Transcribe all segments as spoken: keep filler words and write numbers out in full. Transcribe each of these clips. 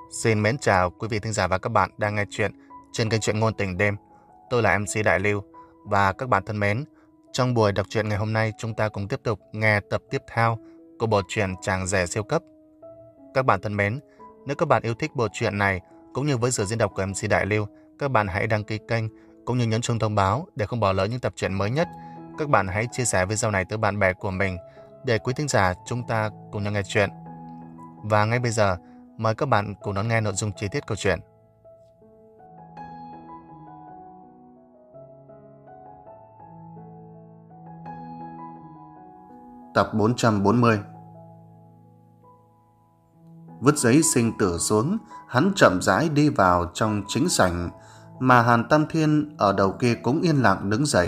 Xin mến chào quý vị thính giả và các bạn đang nghe chuyện trên kênh truyện ngôn tình đêm. Tôi là em xê Đại Lưu và các bạn thân mến, trong buổi đọc truyện ngày hôm nay chúng ta cùng tiếp tục nghe tập tiếp theo của bộ truyện Chàng rể siêu cấp. Các bạn thân mến, nếu các bạn yêu thích bộ truyện này cũng như với sự diễn đọc của em xê Đại Lưu, các bạn hãy đăng ký kênh cũng như nhấn chuông thông báo để không bỏ lỡ những tập truyện mới nhất. Các bạn hãy chia sẻ video này tới bạn bè của mình để quý thính giả chúng ta cùng nhau nghe chuyện. Và ngay bây giờ, mời các bạn cùng đón nghe nội dung chi tiết câu chuyện. Tập bốn trăm bốn mươi. Vứt giấy sinh tử xuống, hắn chậm rãi đi vào trong chính sảnh, mà Hàn Tam Thiên ở đầu kia cũng yên lặng đứng dậy.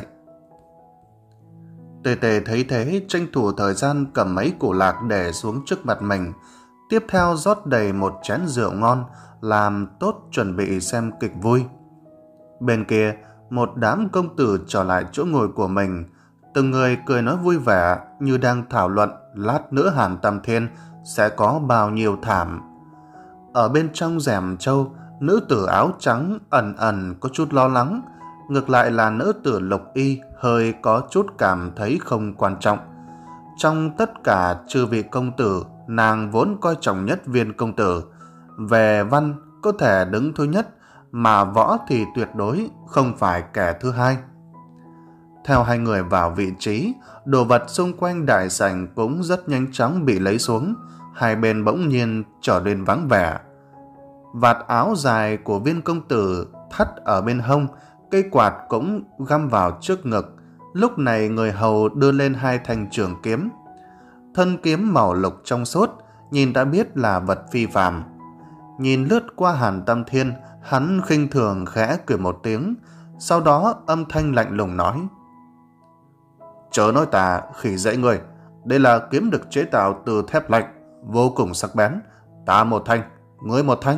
Tề Tề thấy thế, tranh thủ thời gian cầm mấy củ lạc để xuống trước mặt mình, tiếp theo rót đầy một chén rượu ngon, làm tốt chuẩn bị xem kịch vui. Bên kia, một đám công tử trở lại chỗ ngồi của mình, từng người cười nói vui vẻ như đang thảo luận lát nữa Hàn Tam Thiên sẽ có bao nhiêu thảm. Ở bên trong rèm trâu, nữ tử áo trắng ẩn ẩn có chút lo lắng, ngược lại là nữ tử Lục Y hơi có chút cảm thấy không quan trọng. Trong tất cả chư vị công tử, nàng vốn coi trọng nhất Viên công tử. Về văn có thể đứng thứ nhất, mà võ thì tuyệt đối không phải kẻ thứ hai. Theo hai người vào vị trí, đồ vật xung quanh đại sảnh cũng rất nhanh chóng bị lấy xuống, hai bên bỗng nhiên trở nên vắng vẻ. Vạt áo dài của Viên công tử thắt ở bên hông, cây quạt cũng găm vào trước ngực. Lúc này người hầu đưa lên hai thanh trường kiếm. Thân kiếm màu lục trong suốt, nhìn đã biết là vật phi phàm. Nhìn lướt qua Hàn Tam Thiên, hắn khinh thường khẽ cười một tiếng, sau đó âm thanh lạnh lùng nói: "Chớ nói tà, khỉ dễ người, đây là kiếm được chế tạo từ thép lạnh, vô cùng sắc bén, ta một thanh, ngươi một thanh."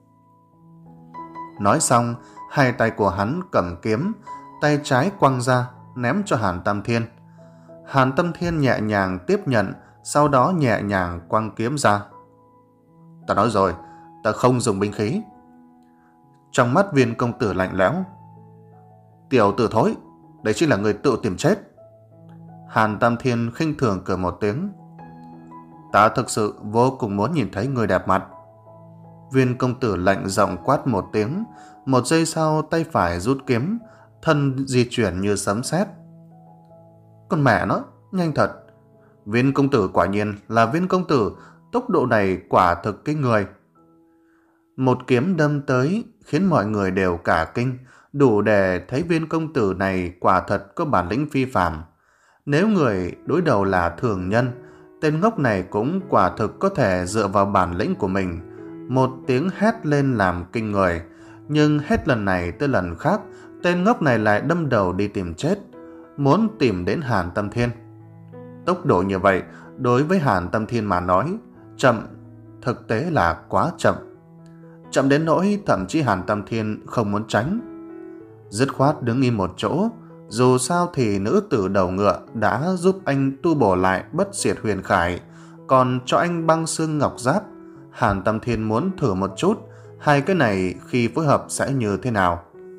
Nói xong, hai tay của hắn cầm kiếm, tay trái quăng ra, ném cho Hàn Tam Thiên. Hàn Tam Thiên nhẹ nhàng tiếp nhận, sau đó nhẹ nhàng quăng kiếm ra. "Ta nói rồi, ta không dùng binh khí." Trong mắt Viên công tử lạnh lẽo: "Tiểu tử thối, đấy chính là người tự tìm chết." Hàn Tam Thiên khinh thường cười một tiếng: "Ta thực sự vô cùng muốn nhìn thấy người đẹp mặt." Viên công tử lạnh giọng quát một tiếng, một giây sau tay phải rút kiếm, thân di chuyển như sấm sét. Con mẹ nó, nhanh thật! Viên công tử quả nhiên là Viên công tử, tốc độ này quả thực kinh người. Một kiếm đâm tới khiến mọi người đều cả kinh, đủ để thấy Viên công tử này quả thật có bản lĩnh phi phàm. Nếu người đối đầu là thường nhân, tên ngốc này cũng quả thực có thể dựa vào bản lĩnh của mình một tiếng hét lên làm kinh người. Nhưng hết lần này tới lần khác, tên ngốc này lại đâm đầu đi tìm chết, muốn tìm đến Hàn Tam Thiên. Tốc độ như vậy đối với Hàn Tam Thiên mà nói chậm, thực tế là quá chậm. Chậm đến nỗi thậm chí Hàn Tam Thiên không muốn tránh, dứt khoát đứng im một chỗ. Dù sao thì nữ tử đầu ngựa đã giúp anh tu bổ lại bất diệt huyền khải, còn cho anh băng xương ngọc giáp. Hàn Tam Thiên muốn thử một chút hai cái này khi phối hợp sẽ như thế nào.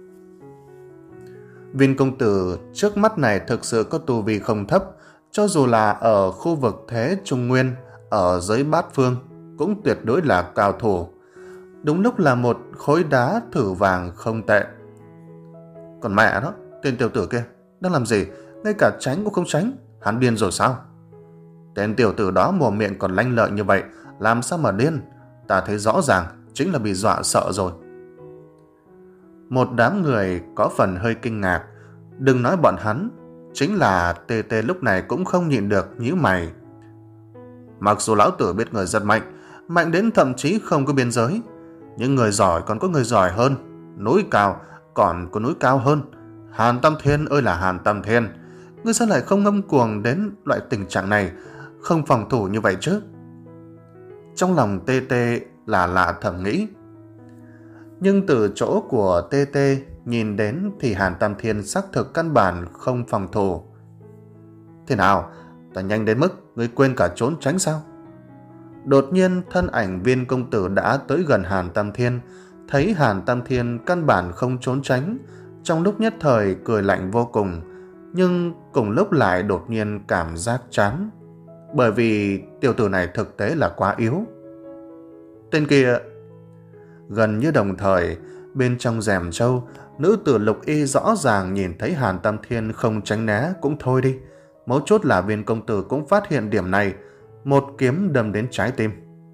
Viên công tử trước mắt này thực sự có tu vi không thấp, cho dù là ở khu vực thế Trung Nguyên, ở giới bát phương cũng tuyệt đối là cao thủ. Đúng lúc là một khối đá thử vàng không tệ. Còn mẹ nó, tên tiểu tử kia đang làm gì, ngay cả tránh cũng không tránh, hắn điên rồi sao? Tên tiểu tử đó mồm miệng còn lanh lợi như vậy, làm sao mà điên? Ta thấy rõ ràng chính là bị dọa sợ rồi. Một đám người có phần hơi kinh ngạc, đừng nói bọn hắn, chính là Tê Tê lúc này cũng không nhịn được nhíu mày. Mặc dù lão tử biết người rất mạnh, mạnh đến thậm chí không có biên giới, nhưng người giỏi còn có người giỏi hơn, núi cao còn có núi cao hơn. Hàn Tam Thiên ơi là Hàn Tam Thiên, ngươi sao lại không ngông cuồng đến loại tình trạng này, không phòng thủ như vậy chứ? Trong lòng Tê Tê là lạ thầm nghĩ. Nhưng từ chỗ của Tê Tê nhìn đến thì Hàn Tam Thiên xác thực căn bản không phòng thủ. Thế nào, ta nhanh đến mức ngươi quên cả trốn tránh sao? Đột nhiên thân ảnh Viên công tử đã tới gần Hàn Tam Thiên. Thấy Hàn Tam Thiên căn bản không trốn tránh, trong lúc nhất thời cười lạnh vô cùng, nhưng cùng lúc lại đột nhiên cảm giác chán, bởi vì tiểu tử này thực tế là quá yếu. Tên kia... Gần như đồng thời, bên trong rèm trâu, nữ tử Lục Y rõ ràng nhìn thấy Hàn Tam Thiên không tránh né cũng thôi đi. Mấu chốt là Viên công tử cũng phát hiện điểm này, một kiếm đâm đến trái tim.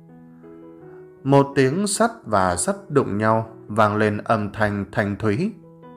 Một tiếng sắt và sắt đụng nhau vang lên âm thanh thanh thúy.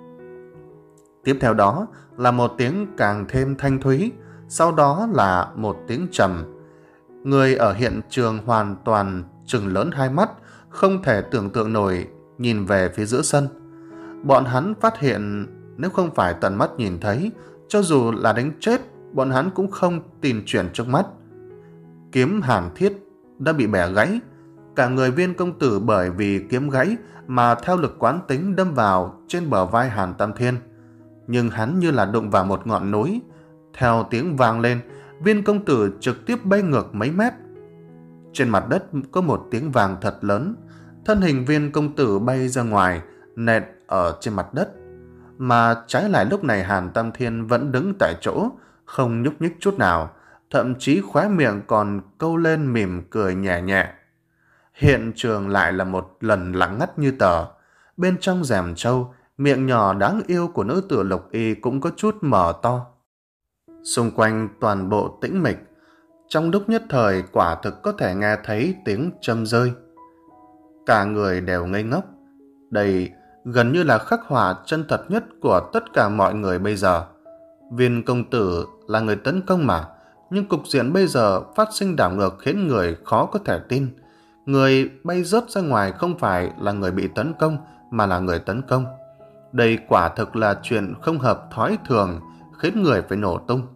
Tiếp theo đó là một tiếng càng thêm thanh thúy, sau đó là một tiếng trầm. Người ở hiện trường hoàn toàn trừng lớn hai mắt, không thể tưởng tượng nổi nhìn về phía giữa sân. Bọn hắn phát hiện nếu không phải tận mắt nhìn thấy, cho dù là đánh chết, bọn hắn cũng không tin chuyện trước mắt. Kiếm Hàn Thiết đã bị bẻ gãy. Cả người Viên công tử bởi vì kiếm gãy mà theo lực quán tính đâm vào trên bờ vai Hàn Tam Thiên. Nhưng hắn như là đụng vào một ngọn núi. Theo tiếng vang lên, Viên công tử trực tiếp bay ngược mấy mét. Trên mặt đất có một tiếng vang thật lớn. Thân hình Viên công tử bay ra ngoài, nện ở trên mặt đất. Mà trái lại lúc này Hàn Tam Thiên vẫn đứng tại chỗ, không nhúc nhích chút nào, thậm chí khóe miệng còn câu lên mỉm cười nhẹ nhẹ. Hiện trường lại là một lần lặng ngắt như tờ. Bên trong rèm trâu, miệng nhỏ đáng yêu của nữ tử Lục Y cũng có chút mở to. Xung quanh toàn bộ tĩnh mịch. Trong lúc nhất thời quả thực có thể nghe thấy tiếng châm rơi. Cả người đều ngây ngốc. Đây gần như là khắc họa chân thật nhất của tất cả mọi người bây giờ. Viên công tử là người tấn công mà, nhưng cục diện bây giờ phát sinh đảo ngược khiến người khó có thể tin. Người bay rớt ra ngoài không phải là người bị tấn công, mà là người tấn công. Đây quả thực là chuyện không hợp thói thường, khiến người phải nổ tung.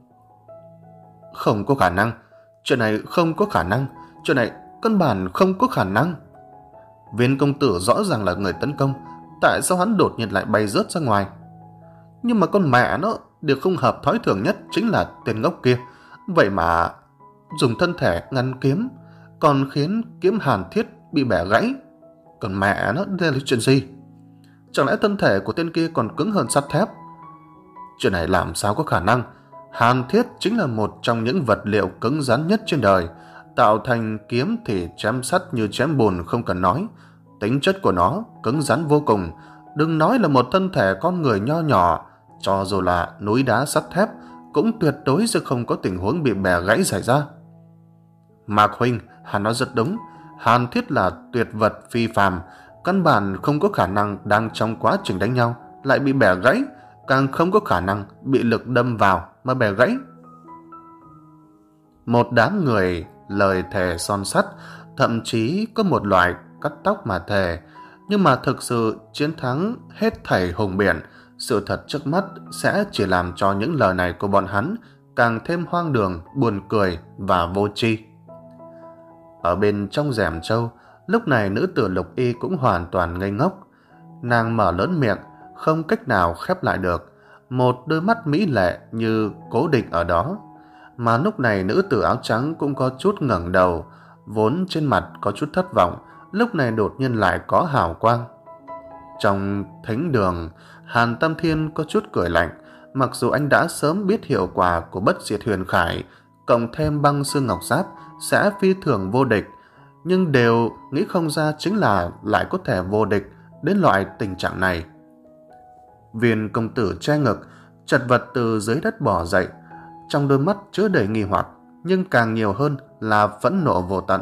Không có khả năng, chuyện này không có khả năng, chuyện này căn bản không có khả năng. Viên công tử rõ ràng là người tấn công, tại sao hắn đột nhiên lại bay rớt ra ngoài? Nhưng mà con mẹ nó, điều không hợp thói thường nhất chính là tên ngốc kia. Vậy mà dùng thân thể ngăn kiếm, còn khiến kiếm Hàn Thiết bị bẻ gãy. Còn mẹ nó, đây là chuyện gì? Chẳng lẽ thân thể của tên kia còn cứng hơn sắt thép? Chuyện này làm sao có khả năng? Hàn Thiết chính là một trong những vật liệu cứng rắn nhất trên đời. Tạo thành kiếm thì chém sắt như chém bùn không cần nói. Tính chất của nó cứng rắn vô cùng. Đừng nói là một thân thể con người nho nhỏ, cho dù là núi đá sắt thép cũng tuyệt đối sẽ không có tình huống bị bẻ gãy xảy ra. Mạc huynh, hắn nói rất đúng. Hàn Thiết là tuyệt vật phi phàm, căn bản không có khả năng đang trong quá trình đánh nhau lại bị bẻ gãy, càng không có khả năng bị lực đâm vào mà bẻ gãy. Một đám người lời thề son sắt, thậm chí có một loại cắt tóc mà thề. Nhưng mà thực sự chiến thắng hết thảy hùng biển, sự thật trước mắt sẽ chỉ làm cho những lời này của bọn hắn càng thêm hoang đường, buồn cười và vô tri. Ở bên trong rèm trâu, lúc này nữ tử Lục Y cũng hoàn toàn ngây ngốc. Nàng mở lớn miệng, không cách nào khép lại được, một đôi mắt mỹ lệ như cố định ở đó. Mà lúc này nữ tử áo trắng cũng có chút ngẩng đầu, vốn trên mặt có chút thất vọng, lúc này đột nhiên lại có hào quang. Trong thính đường, Hàn Tam Thiên có chút cười lạnh, mặc dù anh đã sớm biết hiệu quả của bất diệt huyền khải, cộng thêm băng xương ngọc giáp sẽ phi thường vô địch, nhưng đều nghĩ không ra chính là lại có thể vô địch đến loại tình trạng này. Viên công tử che ngực, chật vật từ dưới đất bò dậy, trong đôi mắt chứa đầy nghi hoặc, nhưng càng nhiều hơn là phẫn nộ vô tận.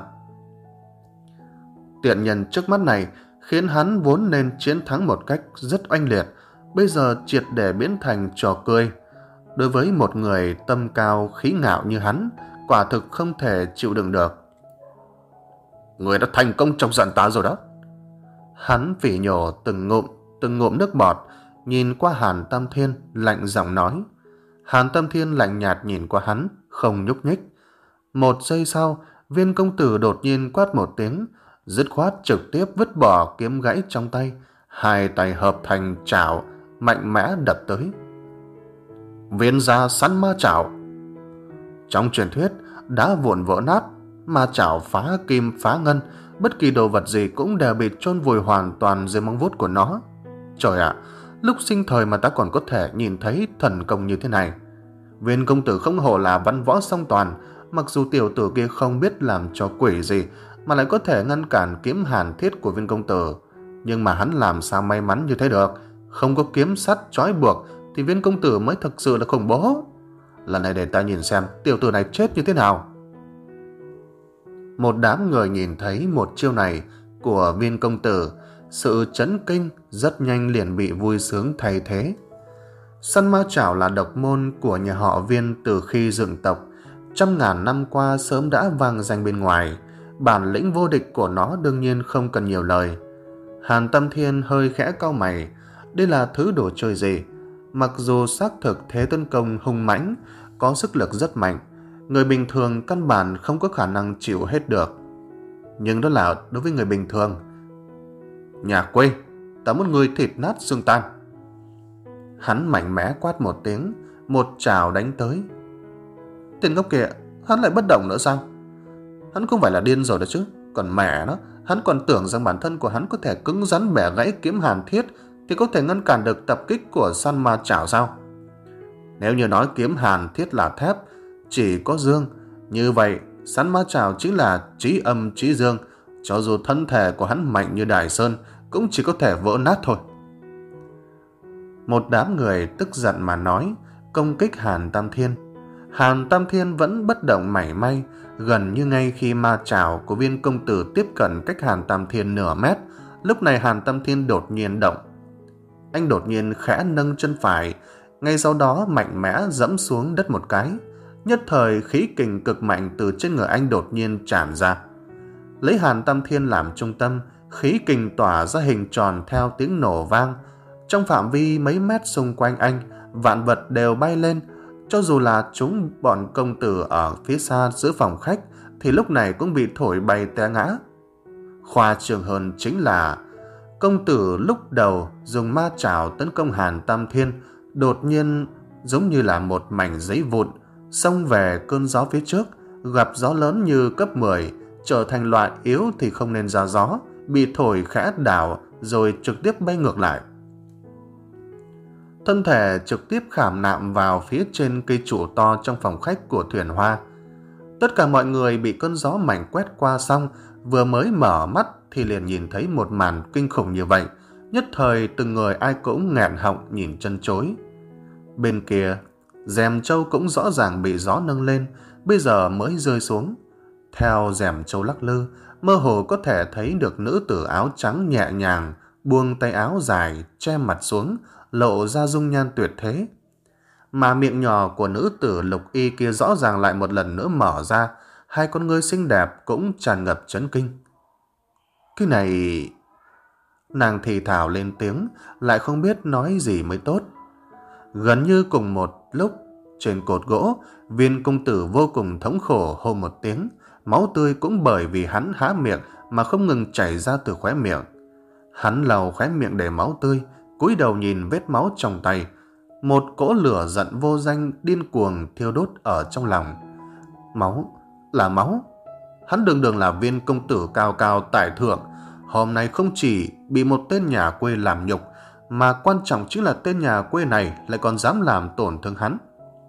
Tiện nhân trước mắt này khiến hắn vốn nên chiến thắng một cách rất oanh liệt, bây giờ triệt để biến thành trò cười. Đối với một người tâm cao khí ngạo như hắn, quả thực không thể chịu đựng được. Người đã thành công trong giận ta rồi đó. Hắn phỉ nhổ từng ngụm, từng ngụm nước bọt, nhìn qua Hàn Tam Thiên, lạnh giọng nói. Hàn Tam Thiên lạnh nhạt nhìn qua hắn, không nhúc nhích. Một giây sau, Viên công tử đột nhiên quát một tiếng, dứt khoát trực tiếp vứt bỏ kiếm gãy trong tay, hai tay hợp thành chảo, mạnh mẽ đập tới. Viên gia săn ma chảo. Trong truyền thuyết, đá vụn vỡ nát, ma chảo phá kim phá ngân, bất kỳ đồ vật gì cũng đều bị chôn vùi hoàn toàn dưới móng vuốt của nó. Trời ạ, lúc sinh thời mà ta còn có thể nhìn thấy thần công như thế này. Viên công tử không hổ là văn võ song toàn, mặc dù tiểu tử kia không biết làm cho quỷ gì mà lại có thể ngăn cản kiếm hàn thiết của viên công tử, nhưng mà hắn làm sao may mắn như thế được. Không có kiếm sắt trói buộc thì viên công tử mới thực sự là khủng bố. Lần này để ta nhìn xem tiểu tử này chết như thế nào. Một đám người nhìn thấy một chiêu này của viên công tử, sự chấn kinh rất nhanh liền bị vui sướng thay thế. Săn ma chảo là độc môn của nhà họ Viên từ khi dựng tộc, trăm ngàn năm qua sớm đã vang danh bên ngoài. Bản lĩnh vô địch của nó đương nhiên không cần nhiều lời. Hàn Tâm Thiên hơi khẽ cau mày, đây là thứ đồ chơi gì? Mặc dù xác thực thế tấn công hung mãnh, có sức lực rất mạnh, người bình thường căn bản không có khả năng chịu hết được. Nhưng đó là đối với người bình thường. Nhà quê, ta muốn người thịt nát xương tan. Hắn mạnh mẽ quát một tiếng, một chảo đánh tới. Tên ngốc kìa, hắn lại bất động nữa sao? Hắn không phải là điên rồi đó chứ. Còn mẹ nó, hắn còn tưởng rằng bản thân của hắn có thể cứng rắn bẻ gãy kiếm hàn thiết thì có thể ngăn cản được tập kích của săn ma chảo sao? Nếu như nói kiếm hàn thiết là thép, chỉ có dương, như vậy săn ma chảo chính là trí âm trí dương. Cho dù thân thể của hắn mạnh như Đại Sơn cũng chỉ có thể vỡ nát thôi. Một đám người tức giận mà nói, công kích Hàn Tam Thiên. Hàn Tam Thiên vẫn bất động mảy may. Gần như ngay khi ma chảo của viên công tử tiếp cận cách Hàn Tam Thiên nửa mét, lúc này Hàn Tam Thiên đột nhiên động. Anh đột nhiên khẽ nâng chân phải, ngay sau đó mạnh mẽ dẫm xuống đất một cái. Nhất thời khí kình cực mạnh từ trên người anh đột nhiên tràn ra. Lấy Hàn Tam Thiên làm trung tâm, khí kình tỏa ra hình tròn theo tiếng nổ vang. Trong phạm vi mấy mét xung quanh anh, vạn vật đều bay lên. Cho dù là chúng bọn công tử ở phía xa giữa phòng khách thì lúc này cũng bị thổi bay té ngã. Khoa trương hơn chính là công tử lúc đầu dùng ma chảo tấn công Hàn Tam Thiên, đột nhiên giống như là một mảnh giấy vụn xông về cơn gió phía trước, gặp gió lớn như cấp mười, trở thành loại yếu thì không nên ra gió, bị thổi khẽ đảo rồi trực tiếp bay ngược lại. Thân thể trực tiếp khảm nạm vào phía trên cây trụ to trong phòng khách của Thuyền Hoa. Tất cả mọi người bị cơn gió mạnh quét qua xong, vừa mới mở mắt thì liền nhìn thấy một màn kinh khủng như vậy. Nhất thời từng người ai cũng nghẹn họng nhìn chân chối. Bên kia, rèm trâu cũng rõ ràng bị gió nâng lên, bây giờ mới rơi xuống. Theo rèm trâu lắc lư, mơ hồ có thể thấy được nữ tử áo trắng nhẹ nhàng buông tay áo dài che mặt xuống, lộ ra dung nhan tuyệt thế. Mà miệng nhỏ của nữ tử lục y kia rõ ràng lại một lần nữa mở ra, hai con ngươi xinh đẹp cũng tràn ngập chấn kinh. Cái này... Nàng thì thào lên tiếng, lại không biết nói gì mới tốt. Gần như cùng một lúc, trên cột gỗ, viên công tử vô cùng thống khổ hô một tiếng, máu tươi cũng bởi vì hắn há miệng mà không ngừng chảy ra từ khóe miệng. Hắn lau khóe miệng để máu tươi, cúi đầu nhìn vết máu trong tay. Một cỗ lửa giận vô danh điên cuồng thiêu đốt ở trong lòng. Máu, là máu. Hắn đường đường là viên công tử cao cao tại thượng, hôm nay không chỉ bị một tên nhà quê làm nhục, mà quan trọng chính là tên nhà quê này lại còn dám làm tổn thương hắn.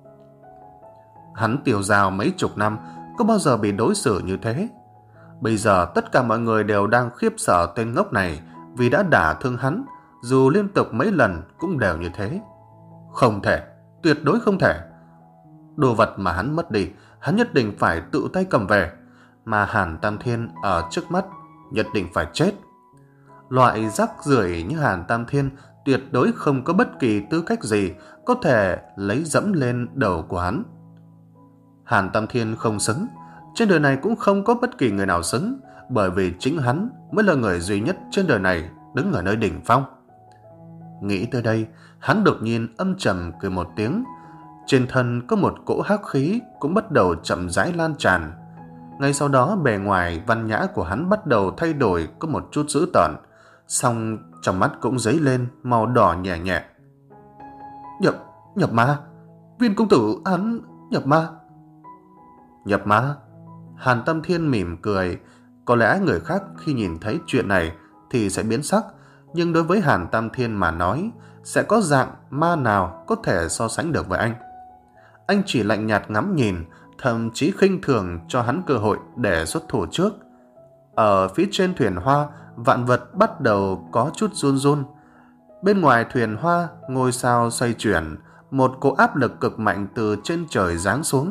Hắn tiêu dao mấy chục năm, có bao giờ bị đối xử như thế? Bây giờ tất cả mọi người đều đang khiếp sợ tên ngốc này vì đã đả thương hắn, dù liên tục mấy lần cũng đều như thế. Không thể, tuyệt đối không thể. Đồ vật mà hắn mất đi, hắn nhất định phải tự tay cầm về, mà Hàn Tam Thiên ở trước mắt nhất định phải chết. Loại rác rưởi như Hàn Tam Thiên tuyệt đối không có bất kỳ tư cách gì có thể lấy dẫm lên đầu của hắn. Hàn Tam Thiên không xứng, trên đời này cũng không có bất kỳ người nào xứng, bởi vì chính hắn mới là người duy nhất trên đời này đứng ở nơi đỉnh phong. Nghĩ tới đây, hắn đột nhiên âm trầm cười một tiếng. Trên thân có một cỗ hắc khí cũng bắt đầu chậm rãi lan tràn. Ngay sau đó bề ngoài văn nhã của hắn bắt đầu thay đổi, có một chút dữ tợn, song trong mắt cũng dấy lên màu đỏ nhẹ nhẹ. Nhập, nhập ma, viên công tử hắn nhập ma. Nhập ma? Hàn Tâm Thiên mỉm cười. Có lẽ người khác khi nhìn thấy chuyện này thì sẽ biến sắc, nhưng đối với Hàn Tam Thiên mà nói, sẽ có dạng ma nào có thể so sánh được với anh. Anh chỉ lạnh nhạt ngắm nhìn, thậm chí khinh thường cho hắn cơ hội để xuất thủ trước. Ở phía trên thuyền hoa, vạn vật bắt đầu có chút run run. Bên ngoài thuyền hoa, ngôi sao xoay chuyển, một cỗ áp lực cực mạnh từ trên trời giáng xuống.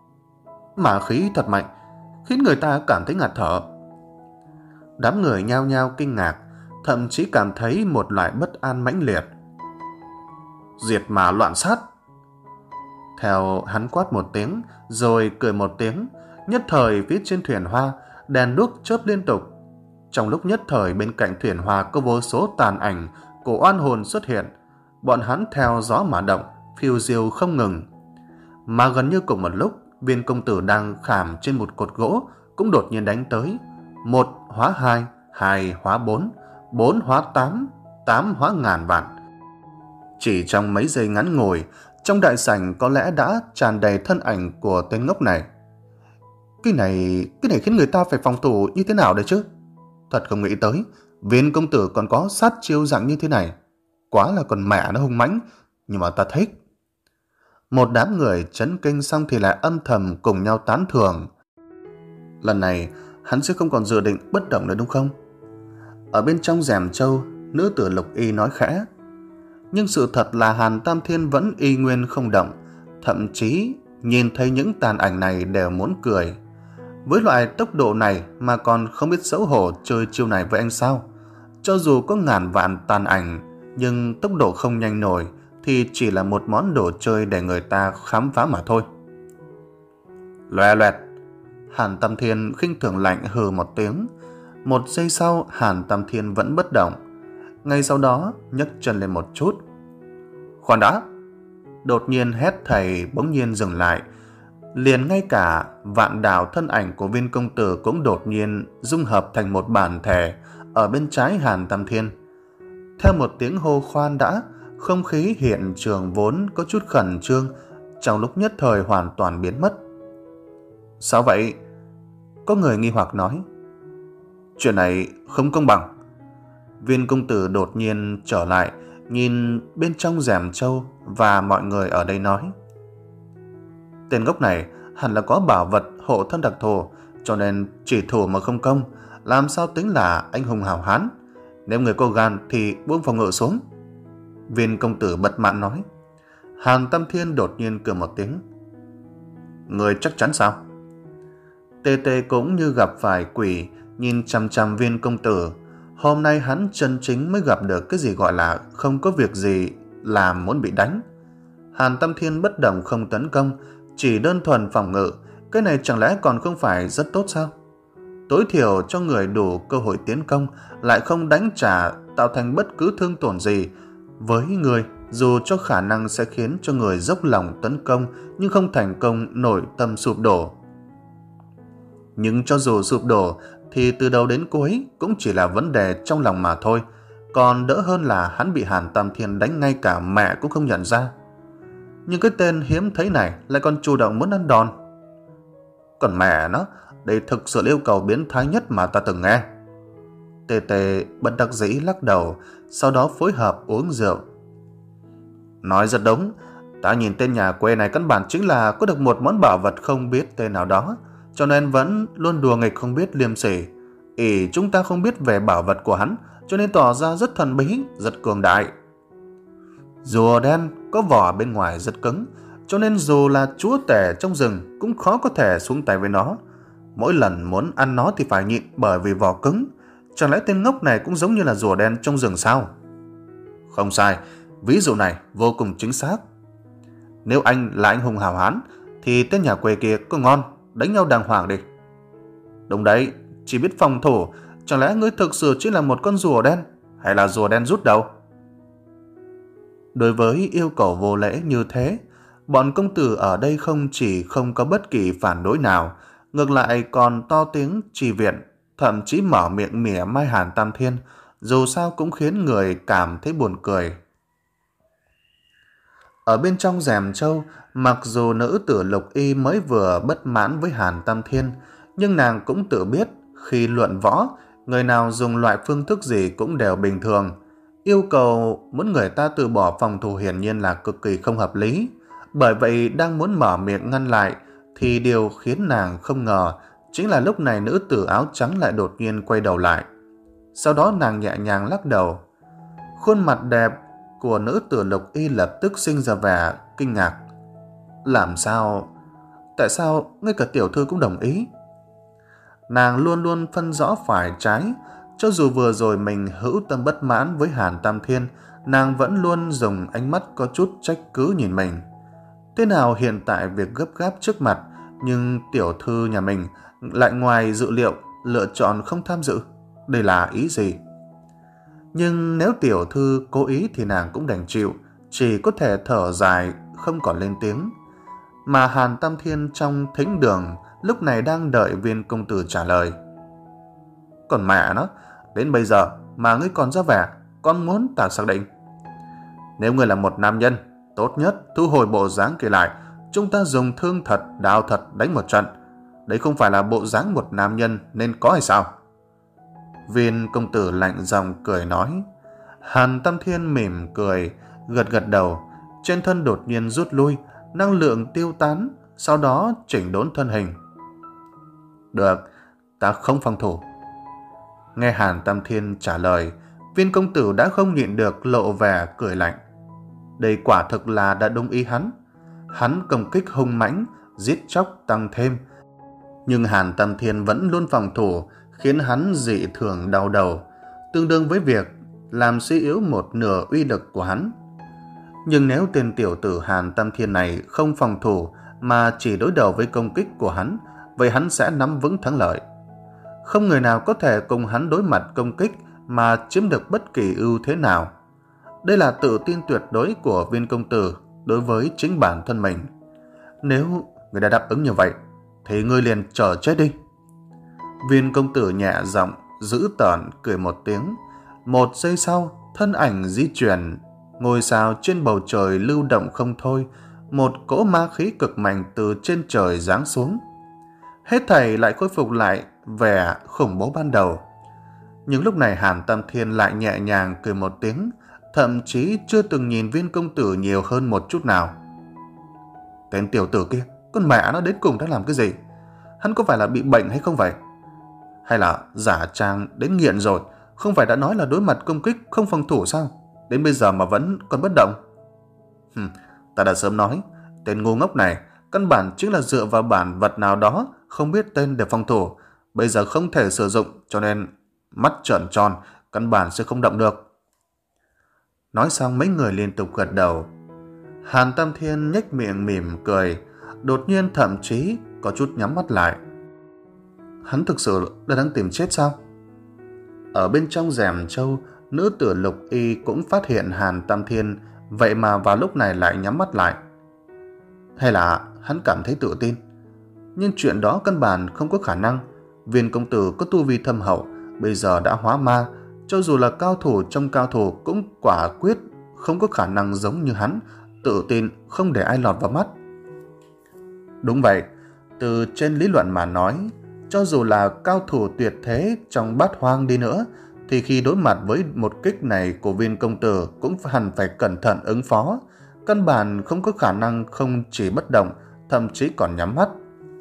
Mà khí thật mạnh, khiến người ta cảm thấy ngạt thở. Đám người nhao nhao kinh ngạc, thậm chí cảm thấy một loại bất an mãnh liệt. Diệt mà loạn sát. Theo hắn quát một tiếng, rồi cười một tiếng, nhất thời phía trên thuyền hoa, đèn đuốc chớp liên tục. Trong lúc nhất thời bên cạnh thuyền hoa có vô số tàn ảnh của oan hồn xuất hiện, bọn hắn theo gió mà động, phiêu diêu không ngừng. Mà gần như cùng một lúc, Viên công tử đang khảm trên một cột gỗ cũng đột nhiên đánh tới. Một hóa hai, hai hóa bốn, bốn hóa tám, tám hóa ngàn vạn. Chỉ trong mấy giây ngắn ngủi, trong đại sảnh có lẽ đã tràn đầy thân ảnh của tên ngốc này. Cái này, cái này khiến người ta phải phòng thủ như thế nào đấy chứ? Thật không nghĩ tới, Viên công tử còn có sát chiêu dạng như thế này. Quá là còn mẹ nó hung mãnh, nhưng mà ta thích. Một đám người chấn kinh xong thì lại âm thầm cùng nhau tán thưởng. Lần này, hắn sẽ không còn dự định bất động nữa đúng không? Ở bên trong rèm châu, nữ tử Lục Y nói khẽ. Nhưng sự thật là Hàn Tam Thiên vẫn y nguyên không động, thậm chí nhìn thấy những tàn ảnh này đều muốn cười. Với loại tốc độ này mà còn không biết xấu hổ chơi chiêu này với anh sao? Cho dù có ngàn vạn tàn ảnh, nhưng tốc độ không nhanh nổi thì chỉ là một món đồ chơi để người ta khám phá mà thôi. Loè loẹt. Hàn Tam Thiên khinh thường lạnh hừ một tiếng. Một giây sau, Hàn Tam Thiên vẫn bất động. Ngay sau đó nhấc chân lên một chút. Khoan đã. Đột nhiên hét thầy bỗng nhiên dừng lại. Liền ngay cả vạn đạo thân ảnh của Viên công tử cũng đột nhiên dung hợp thành một bản thể ở bên trái Hàn Tam Thiên. Theo một tiếng hô khoan đã, không khí hiện trường vốn có chút khẩn trương trong lúc nhất thời hoàn toàn biến mất. Sao vậy? Có người nghi hoặc nói. Chuyện này không công bằng. Viên công tử đột nhiên trở lại, nhìn bên trong rèm châu và mọi người ở đây nói. Tên ngốc này hẳn là có bảo vật hộ thân đặc thù, cho nên chỉ thủ mà không công, làm sao tính là anh hùng hào hán. Nếu người có gan thì buông phòng ngự xuống. Viên công tử bật mãn nói. Hàn Tam Thiên đột nhiên cười một tiếng. Người chắc chắn sao? Tê Tê cũng như gặp phải quỷ, nhìn chằm chằm Viên công tử. Hôm nay hắn chân chính mới gặp được cái gì gọi là không có việc gì làm muốn bị đánh. Hàn Tam Thiên bất động không tấn công, chỉ đơn thuần phòng ngự. Cái này chẳng lẽ còn không phải rất tốt sao? Tối thiểu cho người đủ cơ hội tiến công, lại không đánh trả tạo thành bất cứ thương tổn gì. Với người, dù cho khả năng sẽ khiến cho người dốc lòng tấn công, nhưng không thành công, nội tâm sụp đổ. Nhưng cho dù sụp đổ thì từ đầu đến cuối cũng chỉ là vấn đề trong lòng mà thôi. Còn đỡ hơn là hắn bị Hàn Tam Thiên đánh ngay cả mẹ cũng không nhận ra. Nhưng cái tên hiếm thấy này lại còn chủ động muốn ăn đòn. Còn mẹ nó, đây thực sự yêu cầu biến thái nhất mà ta từng nghe. Tê Tê bất đắc dĩ lắc đầu, sau đó phối hợp uống rượu. Nói rất đúng, ta nhìn tên nhà quê này căn bản chính là có được một món bảo vật không biết tên nào đó, cho nên vẫn luôn đùa nghịch không biết liêm sỉ. Ỷ chúng ta không biết về bảo vật của hắn, cho nên tỏ ra rất thần bí, rất cường đại. Rùa đen có vỏ bên ngoài rất cứng, cho nên dù là chúa tể trong rừng cũng khó có thể xuống tay với nó. Mỗi lần muốn ăn nó thì phải nhịn bởi vì vỏ cứng. Chẳng lẽ tên ngốc này cũng giống như là rùa đen trong rừng sao? Không sai, ví dụ này vô cùng chính xác. Nếu anh là anh hùng hào hán thì tên nhà quê kia có ngon, đánh nhau đàng hoàng đi. Đúng đấy, chỉ biết phòng thủ, chẳng lẽ ngươi thực sự chỉ là một con rùa đen, hay là rùa đen rút đầu? Đối với yêu cầu vô lễ như thế, bọn công tử ở đây không chỉ không có bất kỳ phản đối nào, ngược lại còn to tiếng trì viện, thậm chí mở miệng mỉa mai Hàn Tam Thiên, dù sao cũng khiến người cảm thấy buồn cười. Ở bên trong rèm châu, mặc dù nữ tử Lục Y mới vừa bất mãn với Hàn Tam Thiên, Nhưng nàng cũng tự biết khi luận võ, người nào dùng loại phương thức gì cũng đều bình thường. Yêu cầu muốn người ta từ bỏ phòng thủ hiển nhiên là cực kỳ không hợp lý. Bởi vậy đang muốn mở miệng ngăn lại, thì điều khiến nàng không ngờ chính là lúc này nữ tử áo trắng lại đột nhiên quay đầu lại. Sau đó nàng nhẹ nhàng lắc đầu. Khuôn mặt đẹp của nữ tử Lục Y lập tức sinh ra vẻ kinh ngạc. Làm sao? Tại sao ngay cả tiểu thư cũng đồng ý? Nàng luôn luôn phân rõ phải trái. Cho dù vừa rồi mình hữu tâm bất mãn với Hàn Tam Thiên, nàng vẫn luôn dùng ánh mắt có chút trách cứ nhìn mình. Thế nào hiện tại việc gấp gáp trước mặt, nhưng tiểu thư nhà mình lại ngoài dự liệu lựa chọn không tham dự? Đây là ý gì? Nhưng nếu tiểu thư cố ý thì nàng cũng đành chịu, chỉ có thể thở dài không còn lên tiếng. Mà Hàn Tam Thiên trong thính đường lúc này đang đợi Viên công tử trả lời. Còn mẹ nó, đến bây giờ mà ngươi còn ra vẻ con muốn ta xác định. Nếu ngươi là một nam nhân, tốt nhất thu hồi bộ dáng kia lại, chúng ta dùng thương thật, đao thật đánh một trận. Đấy không phải là bộ dáng một nam nhân nên có hay sao? Viên công tử lạnh giọng cười nói. Hàn Tam Thiên mỉm cười, gật gật đầu, trên thân đột nhiên rút lui, năng lượng tiêu tán, sau đó chỉnh đốn thân hình. Được, ta không phòng thủ. Nghe Hàn Tam Thiên trả lời, Viên công tử đã không nhịn được lộ vẻ cười lạnh. Đây quả thực là đã đúng ý hắn. Hắn công kích hung mãnh, giết chóc tăng thêm. Nhưng Hàn Tam Thiên vẫn luôn phòng thủ, khiến hắn dị thường đau đầu, tương đương với việc làm suy yếu một nửa uy lực của hắn. Nhưng nếu tên tiểu tử Hàn Tam Thiên này không phòng thủ mà chỉ đối đầu với công kích của hắn, vậy hắn sẽ nắm vững thắng lợi. Không người nào có thể cùng hắn đối mặt công kích mà chiếm được bất kỳ ưu thế nào. Đây là tự tin tuyệt đối của Viên công tử đối với chính bản thân mình. Nếu người đã đáp ứng như vậy, thì ngươi liền chờ chết đi. Viên công tử nhẹ giọng dữ tợn cười một tiếng. Một giây sau, thân ảnh di chuyển, ngôi sao trên bầu trời lưu động không thôi. Một cỗ ma khí cực mạnh từ trên trời giáng xuống. Hết thảy lại khôi phục lại vẻ khủng bố ban đầu. Nhưng lúc này Hàn Tam Thiên lại nhẹ nhàng cười một tiếng, thậm chí chưa từng nhìn Viên công tử nhiều hơn một chút nào. Tên tiểu tử kia, con mẹ nó đến cùng đã làm cái gì? Hắn có phải là bị bệnh hay không vậy? Hay là giả trang đến nghiện rồi? Không phải đã nói là đối mặt công kích không phòng thủ sao? Đến bây giờ mà vẫn còn bất động. Hừm, ta đã sớm nói, tên ngu ngốc này căn bản chính là dựa vào bản vật nào đó không biết tên để phòng thủ. Bây giờ không thể sử dụng, cho nên mắt trợn tròn, căn bản sẽ không động được. Nói xong mấy người liên tục gật đầu. Hàn Tam Thiên nhếch miệng mỉm cười, đột nhiên thậm chí có chút nhắm mắt lại. Hắn thực sự đã đang tìm chết sao? Ở bên trong rèm trâu, nữ tử Lục Y cũng phát hiện Hàn Tam Thiên, vậy mà vào lúc này lại nhắm mắt lại. Hay là hắn cảm thấy tự tin? Nhưng chuyện đó căn bản không có khả năng. Viên công tử có tu vi thâm hậu, bây giờ đã hóa ma, cho dù là cao thủ trong cao thủ cũng quả quyết không có khả năng giống như hắn, tự tin không để ai lọt vào mắt. Đúng vậy, từ trên lý luận mà nói, cho dù là cao thủ tuyệt thế trong bát hoang đi nữa, thì khi đối mặt với một kích này của Viên công tử cũng hẳn phải cẩn thận ứng phó, căn bản không có khả năng không chỉ bất động, thậm chí còn nhắm mắt.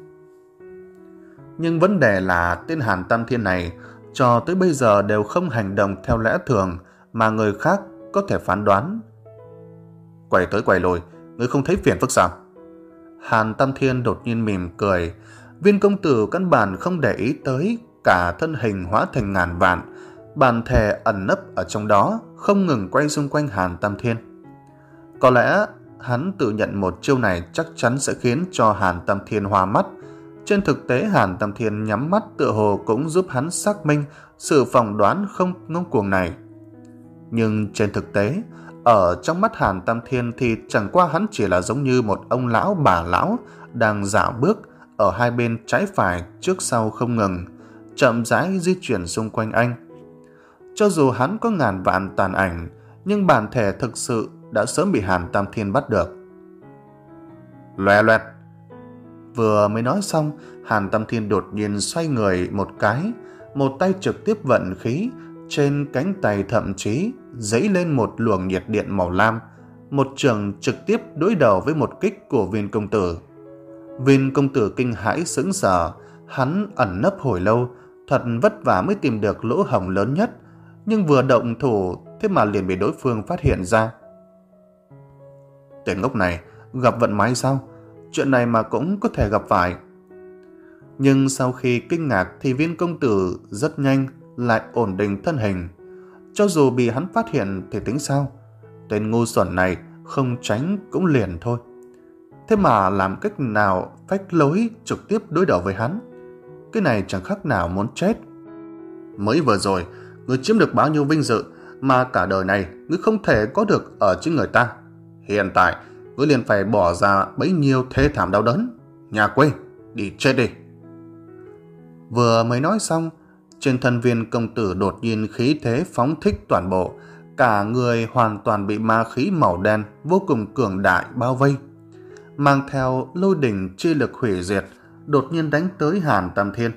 Nhưng vấn đề là tên Hàn Tam Thiên này cho tới bây giờ đều không hành động theo lẽ thường mà người khác có thể phán đoán. Quay tới quay lùi, ngươi không thấy phiền phức sao? Hàn Tam Thiên đột nhiên mỉm cười. Viên công tử căn bản không để ý tới, cả thân hình hóa thành ngàn vạn, bản thể ẩn nấp ở trong đó, không ngừng quay xung quanh Hàn Tam Thiên. Có lẽ hắn tự nhận một chiêu này chắc chắn sẽ khiến cho Hàn Tam Thiên hoa mắt. Trên thực tế Hàn Tam Thiên nhắm mắt tựa hồ cũng giúp hắn xác minh sự phỏng đoán không ngông cuồng này. Nhưng trên thực tế, ở trong mắt Hàn Tam Thiên thì chẳng qua hắn chỉ là giống như một ông lão bà lão đang dạo bước ở hai bên trái phải trước sau không ngừng, chậm rãi di chuyển xung quanh anh. Cho dù hắn có ngàn vạn tàn ảnh, nhưng bản thể thực sự đã sớm bị Hàn Tam Thiên bắt được. Loè loẹt, Vừa mới nói xong, Hàn Tam Thiên đột nhiên xoay người một cái, một tay trực tiếp vận khí, trên cánh tay thậm chí dấy lên một luồng nhiệt điện màu lam, một trường trực tiếp đối đầu với một kích của Viên công tử. Viên công tử kinh hãi sững sờ, hắn ẩn nấp hồi lâu, thật vất vả mới tìm được lỗ hổng lớn nhất, nhưng vừa động thủ thế mà liền bị đối phương phát hiện ra. Tên ngốc này gặp vận may sao? Chuyện này mà cũng có thể gặp phải. Nhưng sau khi kinh ngạc thì Viên công tử rất nhanh lại ổn định thân hình. Cho dù bị hắn phát hiện thì tính sao? Tên ngu xuẩn này không tránh cũng liền thôi. Thế mà làm cách nào phách lối trực tiếp đối đầu với hắn? Cái này chẳng khác nào muốn chết. Mới vừa rồi, ngươi chiếm được bao nhiêu vinh dự mà cả đời này ngươi không thể có được ở trên người ta. Hiện tại, ngươi liền phải bỏ ra bấy nhiêu thê thảm đau đớn. Nhà quê, đi chết đi. Vừa mới nói xong, trên thân Viên công tử đột nhiên khí thế phóng thích toàn bộ, cả người hoàn toàn bị ma khí màu đen vô cùng cường đại bao vây, mang theo lôi đỉnh chi lực hủy diệt, đột nhiên đánh tới Hàn Tam Thiên.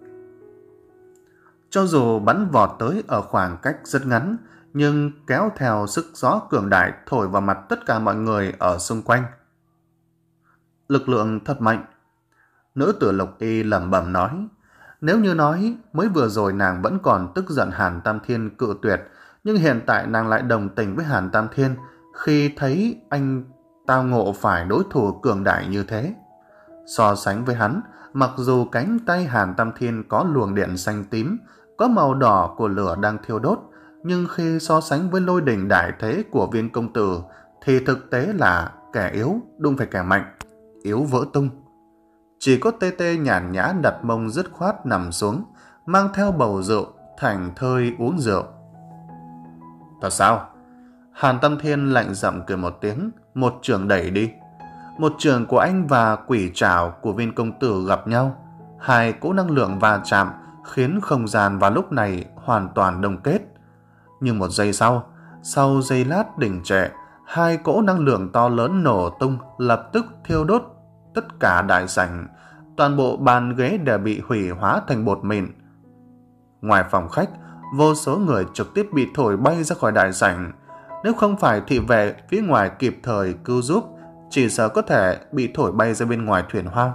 Cho dù bắn vọt tới ở khoảng cách rất ngắn, nhưng kéo theo sức gió cường đại thổi vào mặt tất cả mọi người ở xung quanh. Lực lượng thật mạnh. Nữ tử Lục Y lẩm bẩm nói. Nếu như nói mới vừa rồi nàng vẫn còn tức giận Hàn Tam Thiên cự tuyệt, nhưng hiện tại nàng lại đồng tình với Hàn Tam Thiên khi thấy anh tao ngộ phải đối thủ cường đại như thế. So sánh với hắn, mặc dù cánh tay Hàn Tam Thiên có luồng điện xanh tím, có màu đỏ của lửa đang thiêu đốt, nhưng khi so sánh với lôi đỉnh đại thế của Viên công tử thì thực tế là kẻ yếu đụng phải kẻ mạnh, yếu vỡ tung. Chỉ có Tê Tê nhàn nhã đặt mông dứt khoát nằm xuống, mang theo bầu rượu, thảnh thơi uống rượu. Thật sao? Hàn Tam Thiên lạnh giọng cười một tiếng, một trường đẩy đi. Một trường của anh và quỷ trảo của Viên công tử gặp nhau, hai cỗ năng lượng va chạm khiến không gian vào lúc này hoàn toàn đông kết. Nhưng một giây sau, sau giây lát đình trệ, hai cỗ năng lượng to lớn nổ tung, lập tức thiêu đốt tất cả đại sảnh. Toàn bộ bàn ghế đều bị hủy hóa thành bột mịn. Ngoài phòng khách, vô số người trực tiếp bị thổi bay ra khỏi đại sảnh. Nếu không phải thị vệ phía ngoài kịp thời cứu giúp, chỉ sợ có thể bị thổi bay ra bên ngoài thuyền hoa.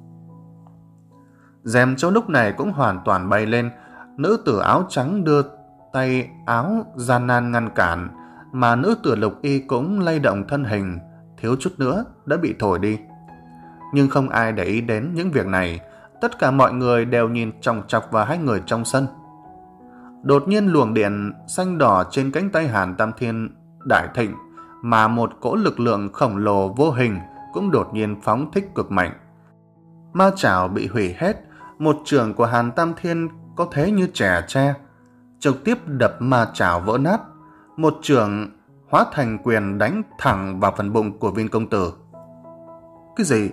Rèm chỗ lúc này cũng hoàn toàn bay lên. Nữ tử áo trắng đưa tay áo gian nan ngăn cản, mà nữ tử Lục Y cũng lay động thân hình, thiếu chút nữa đã bị thổi đi. Nhưng không ai để ý đến những việc này, tất cả mọi người đều nhìn chòng chọc vào hai người trong sân. Đột nhiên luồng điện xanh đỏ trên cánh tay Hàn Tam Thiên đại thịnh, mà một cỗ lực lượng khổng lồ vô hình cũng đột nhiên phóng thích cực mạnh. Ma chảo bị hủy hết, một trường của Hàn Tam Thiên có thế như trẻ tre, trực tiếp đập ma chảo vỡ nát, một trường hóa thành quyền đánh thẳng vào phần bụng của Viên công tử. Cái gì?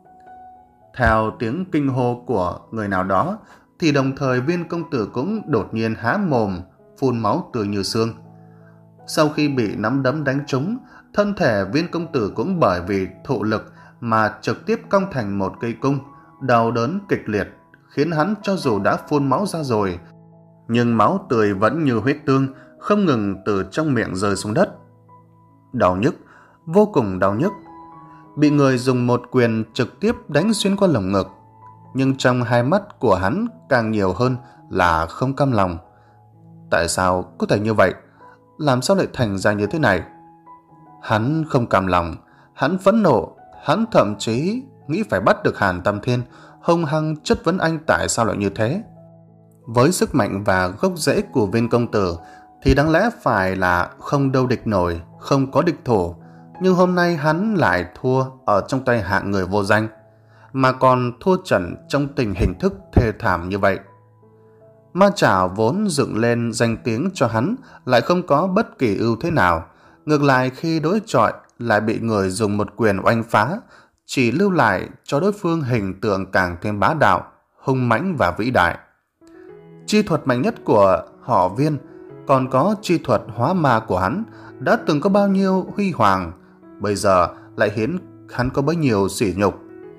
Theo tiếng kinh hô của người nào đó, thì đồng thời Viên công tử cũng đột nhiên há mồm, phun máu tươi như xương. Sau khi bị nắm đấm đánh trúng, thân thể Viên công tử cũng bởi vì thụ lực mà trực tiếp cong thành một cây cung, đau đớn kịch liệt, khiến hắn cho dù đã phun máu ra rồi, nhưng máu tươi vẫn như huyết tương, không ngừng từ trong miệng rơi xuống đất. Đau nhức, vô cùng đau nhức. Bị người dùng một quyền trực tiếp đánh xuyên qua lồng ngực, nhưng trong hai mắt của hắn càng nhiều hơn là không cam lòng. Tại sao có thể như vậy? Làm sao lại thành ra như thế này? Hắn không cam lòng, hắn phẫn nộ, hắn thậm chí nghĩ phải bắt được Hàn Tam Thiên, hung hăng chất vấn anh tại sao lại như thế. Với sức mạnh và gốc rễ của Viên công tử thì đáng lẽ phải là không đâu địch nổi, không có địch thủ, nhưng hôm nay hắn lại thua ở trong tay hạng người vô danh, mà còn thua trận trong tình hình thức thê thảm như vậy. Ma chảo vốn dựng lên danh tiếng cho hắn lại không có bất kỳ ưu thế nào, ngược lại khi đối chọi lại bị người dùng một quyền oanh phá, chỉ lưu lại cho đối phương hình tượng càng thêm bá đạo, hung mãnh và vĩ đại. Chi thuật mạnh nhất của họ Viên, còn có chi thuật hóa ma của hắn, đã từng có bao nhiêu huy hoàng, bây giờ lại khiến hắn có bấy nhiêu sỉ nhục.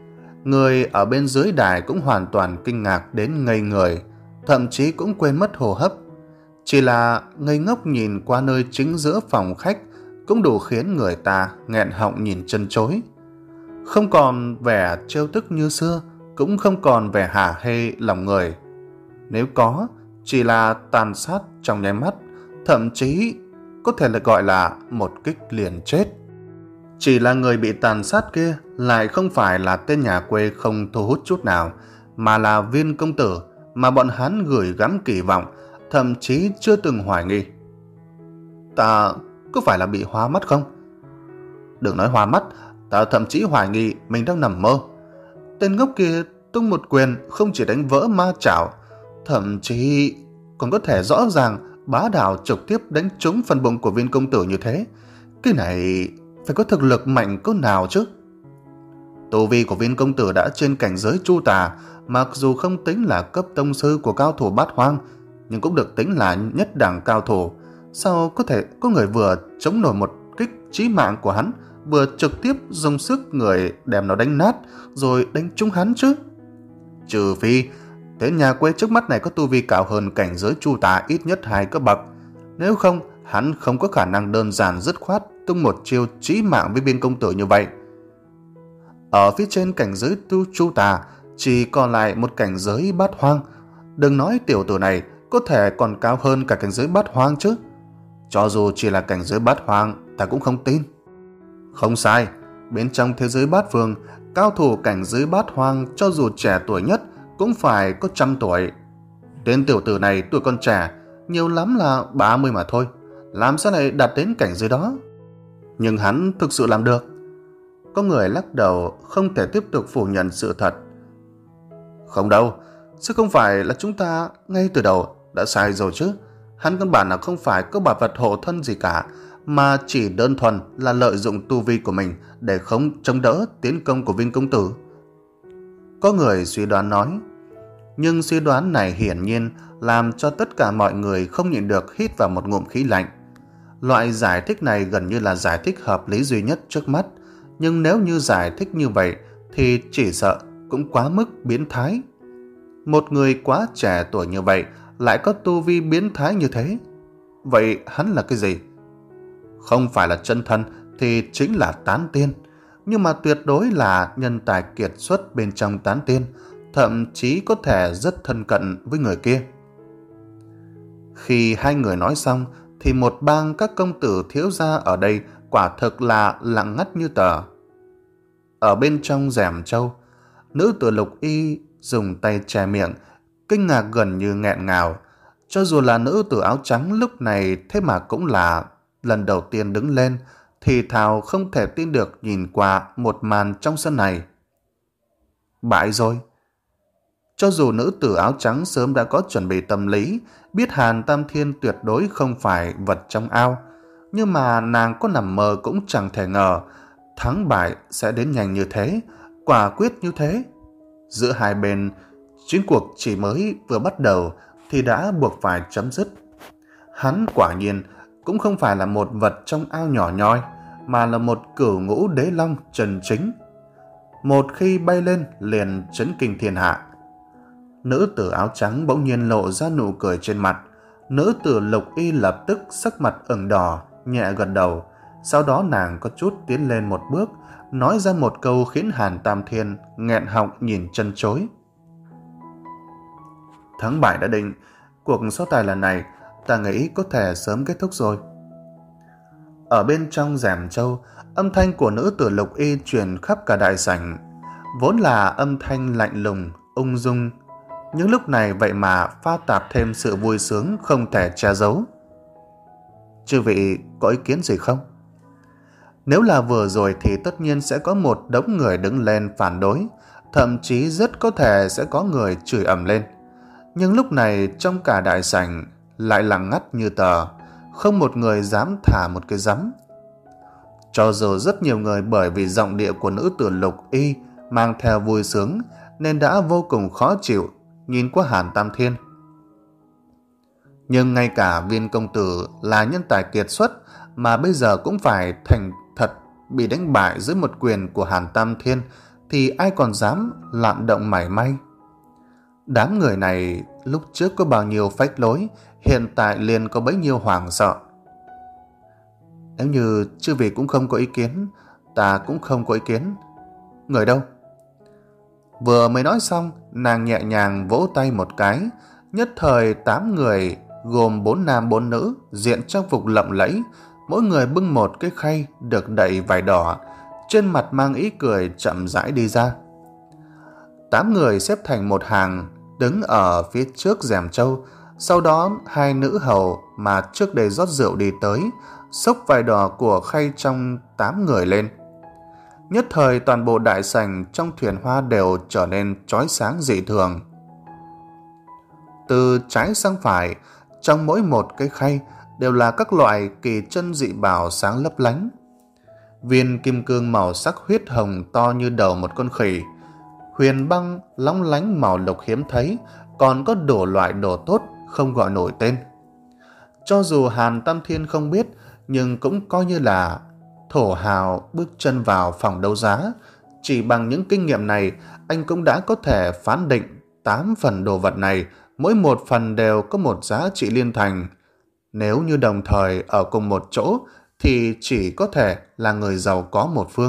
Người ở bên dưới đài cũng hoàn toàn kinh ngạc đến ngây người, thậm chí cũng quên mất hô hấp. Chỉ là ngây ngốc nhìn qua nơi chính giữa phòng khách cũng đủ khiến người ta nghẹn họng nhìn chân chối. Không còn vẻ trêu tức như xưa, cũng không còn vẻ hả hê lòng người. Nếu có, chỉ là tàn sát trong nháy mắt, thậm chí có thể là gọi là một kích liền chết. Chỉ là người bị tàn sát kia lại không phải là tên nhà quê không thu hút chút nào, mà là Viên công tử mà bọn hắn gửi gắm kỳ vọng, thậm chí chưa từng hoài nghi. Ta có phải là bị hoa mắt không? Đừng nói hoa mắt, ta thậm chí hoài nghi mình đang nằm mơ. Tên ngốc kia tung một quyền không chỉ đánh vỡ ma chảo, thậm chí còn có thể rõ ràng bá đạo trực tiếp đánh trúng phần bụng của Viên công tử như thế. Cái này phải có thực lực mạnh cỡ nào chứ? Tu vi của Viên công tử đã trên cảnh giới chu tà, mặc dù không tính là cấp tông sư của cao thủ bát hoang, nhưng cũng được tính là nhất đẳng cao thủ. Sao có thể có người vừa chống nổi một kích chí mạng của hắn, vừa trực tiếp dùng sức người đem nó đánh nát rồi đánh trúng hắn chứ? Trừ phi tên nhà quê trước mắt này có tu vi cao hơn cảnh giới chu tà ít nhất hai cấp bậc, nếu không hắn không có khả năng đơn giản dứt khoát tung một chiêu chí mạng với Viên công tử như vậy. Ở phía trên cảnh giới tu chu tà chỉ còn lại một cảnh giới bát hoang. Đừng nói tiểu tử này có thể còn cao hơn cả cảnh giới bát hoang chứ. Cho dù chỉ là cảnh giới bát hoang, ta cũng không tin. Không sai, bên trong thế giới bát phương, cao thủ cảnh giới bát hoang cho dù trẻ tuổi nhất cũng phải có trăm tuổi. Tên tiểu tử này tuổi còn trẻ, nhiều lắm là ba mươi mà thôi, làm sao lại đạt đến cảnh giới đó? Nhưng hắn thực sự làm được. Có người lắc đầu không thể tiếp tục phủ nhận sự thật. Không đâu, chứ không phải là chúng ta ngay từ đầu đã sai rồi chứ. Hắn căn bản là không phải có bảo vật hộ thân gì cả, mà chỉ đơn thuần là lợi dụng tu vi của mình để không chống đỡ tiến công của Viên công tử. Có người suy đoán nói, nhưng suy đoán này hiển nhiên làm cho tất cả mọi người không nhịn được hít vào một ngụm khí lạnh. Loại giải thích này gần như là giải thích hợp lý duy nhất trước mắt, nhưng nếu như giải thích như vậy thì chỉ sợ cũng quá mức biến thái. Một người quá trẻ tuổi như vậy lại có tu vi biến thái như thế, vậy hắn là cái gì? Không phải là chân thân thì chính là tán tiên, nhưng mà tuyệt đối là nhân tài kiệt xuất bên trong tán tiên, thậm chí có thể rất thân cận với người kia. Khi hai người nói xong thì một bang các công tử thiếu gia ở đây quả thực là lặng ngắt như tờ. Ở bên trong rèm trâu, nữ tử Lục Y dùng tay che miệng, kinh ngạc gần như nghẹn ngào. Cho dù là nữ tử áo trắng lúc này thế mà cũng là lần đầu tiên đứng lên, thì thào không thể tin được nhìn qua một màn trong sân này. Bại rồi. Cho dù nữ tử áo trắng sớm đã có chuẩn bị tâm lý, biết Hàn Tam Thiên tuyệt đối không phải vật trong ao, nhưng mà nàng có nằm mơ cũng chẳng thể ngờ thắng bại sẽ đến nhanh như thế, quả quyết như thế. Giữa hai bên, chiến cuộc chỉ mới vừa bắt đầu thì đã buộc phải chấm dứt. Hắn quả nhiên cũng không phải là một vật trong ao nhỏ nhoi, mà là một cửu ngũ đế long chân chính. Một khi bay lên liền chấn kinh thiên hạ. Nữ tử áo trắng bỗng nhiên lộ ra nụ cười trên mặt. Nữ tử Lục Y lập tức sắc mặt ửng đỏ, nhẹ gật đầu. Sau đó nàng có chút tiến lên một bước, nói ra một câu khiến Hàn Tam Thiên nghẹn họng nhìn chân chối. Thắng bại đã định, cuộc so tài lần này ta nghĩ có thể sớm kết thúc rồi. Ở bên trong rèm trâu, âm thanh của nữ tử Lục Y truyền khắp cả đại sảnh. Vốn là âm thanh lạnh lùng, ung dung, nhưng lúc này vậy mà pha tạp thêm sự vui sướng không thể che giấu. Chư vị có ý kiến gì không? Nếu là vừa rồi thì tất nhiên sẽ có một đống người đứng lên phản đối, thậm chí rất có thể sẽ có người chửi ầm lên. Nhưng lúc này trong cả đại sảnh lại lặng ngắt như tờ, không một người dám thả một cái rắm. Cho dù rất nhiều người bởi vì giọng điệu của nữ tử Lục Y mang theo vui sướng nên đã vô cùng khó chịu nhìn qua Hàn Tam Thiên. Nhưng ngay cả Viên công tử là nhân tài kiệt xuất mà bây giờ cũng phải thành thật bị đánh bại dưới một quyền của Hàn Tam Thiên thì ai còn dám lạng động mảy may. Đám người này lúc trước có bao nhiêu phách lối, hiện tại liền có bấy nhiêu hoảng sợ. Nếu như chư vị cũng không có ý kiến, ta cũng không có ý kiến. Người đâu? Vừa mới nói xong, nàng nhẹ nhàng vỗ tay một cái, nhất thời tám người gồm bốn nam bốn nữ diện trang phục lộng lẫy, mỗi người bưng một cái khay được đậy vải đỏ, trên mặt mang ý cười chậm rãi đi ra. Tám người xếp thành một hàng đứng ở phía trước rèm trâu, sau đó hai nữ hầu mà trước đây rót rượu đi tới, xốc vải đỏ của khay trong tám người lên. Nhất thời toàn bộ đại sảnh trong thuyền hoa đều trở nên chói sáng dị thường. Từ trái sang phải, trong mỗi một cái khay đều là các loại kỳ chân dị bảo sáng lấp lánh. Viên kim cương màu sắc huyết hồng to như đầu một con khỉ, huyền băng long lánh màu lục hiếm thấy, còn có đủ loại đồ tốt không gọi nổi tên. Cho dù Hàn Tam Thiên không biết, nhưng cũng coi như là thổ hào bước chân vào phòng đấu giá. Chỉ bằng những kinh nghiệm này, anh cũng đã có thể phán định tám phần đồ vật này, mỗi một phần đều có một giá trị liên thành. Nếu như đồng thời ở cùng một chỗ, thì chỉ có thể là người giàu có một phương.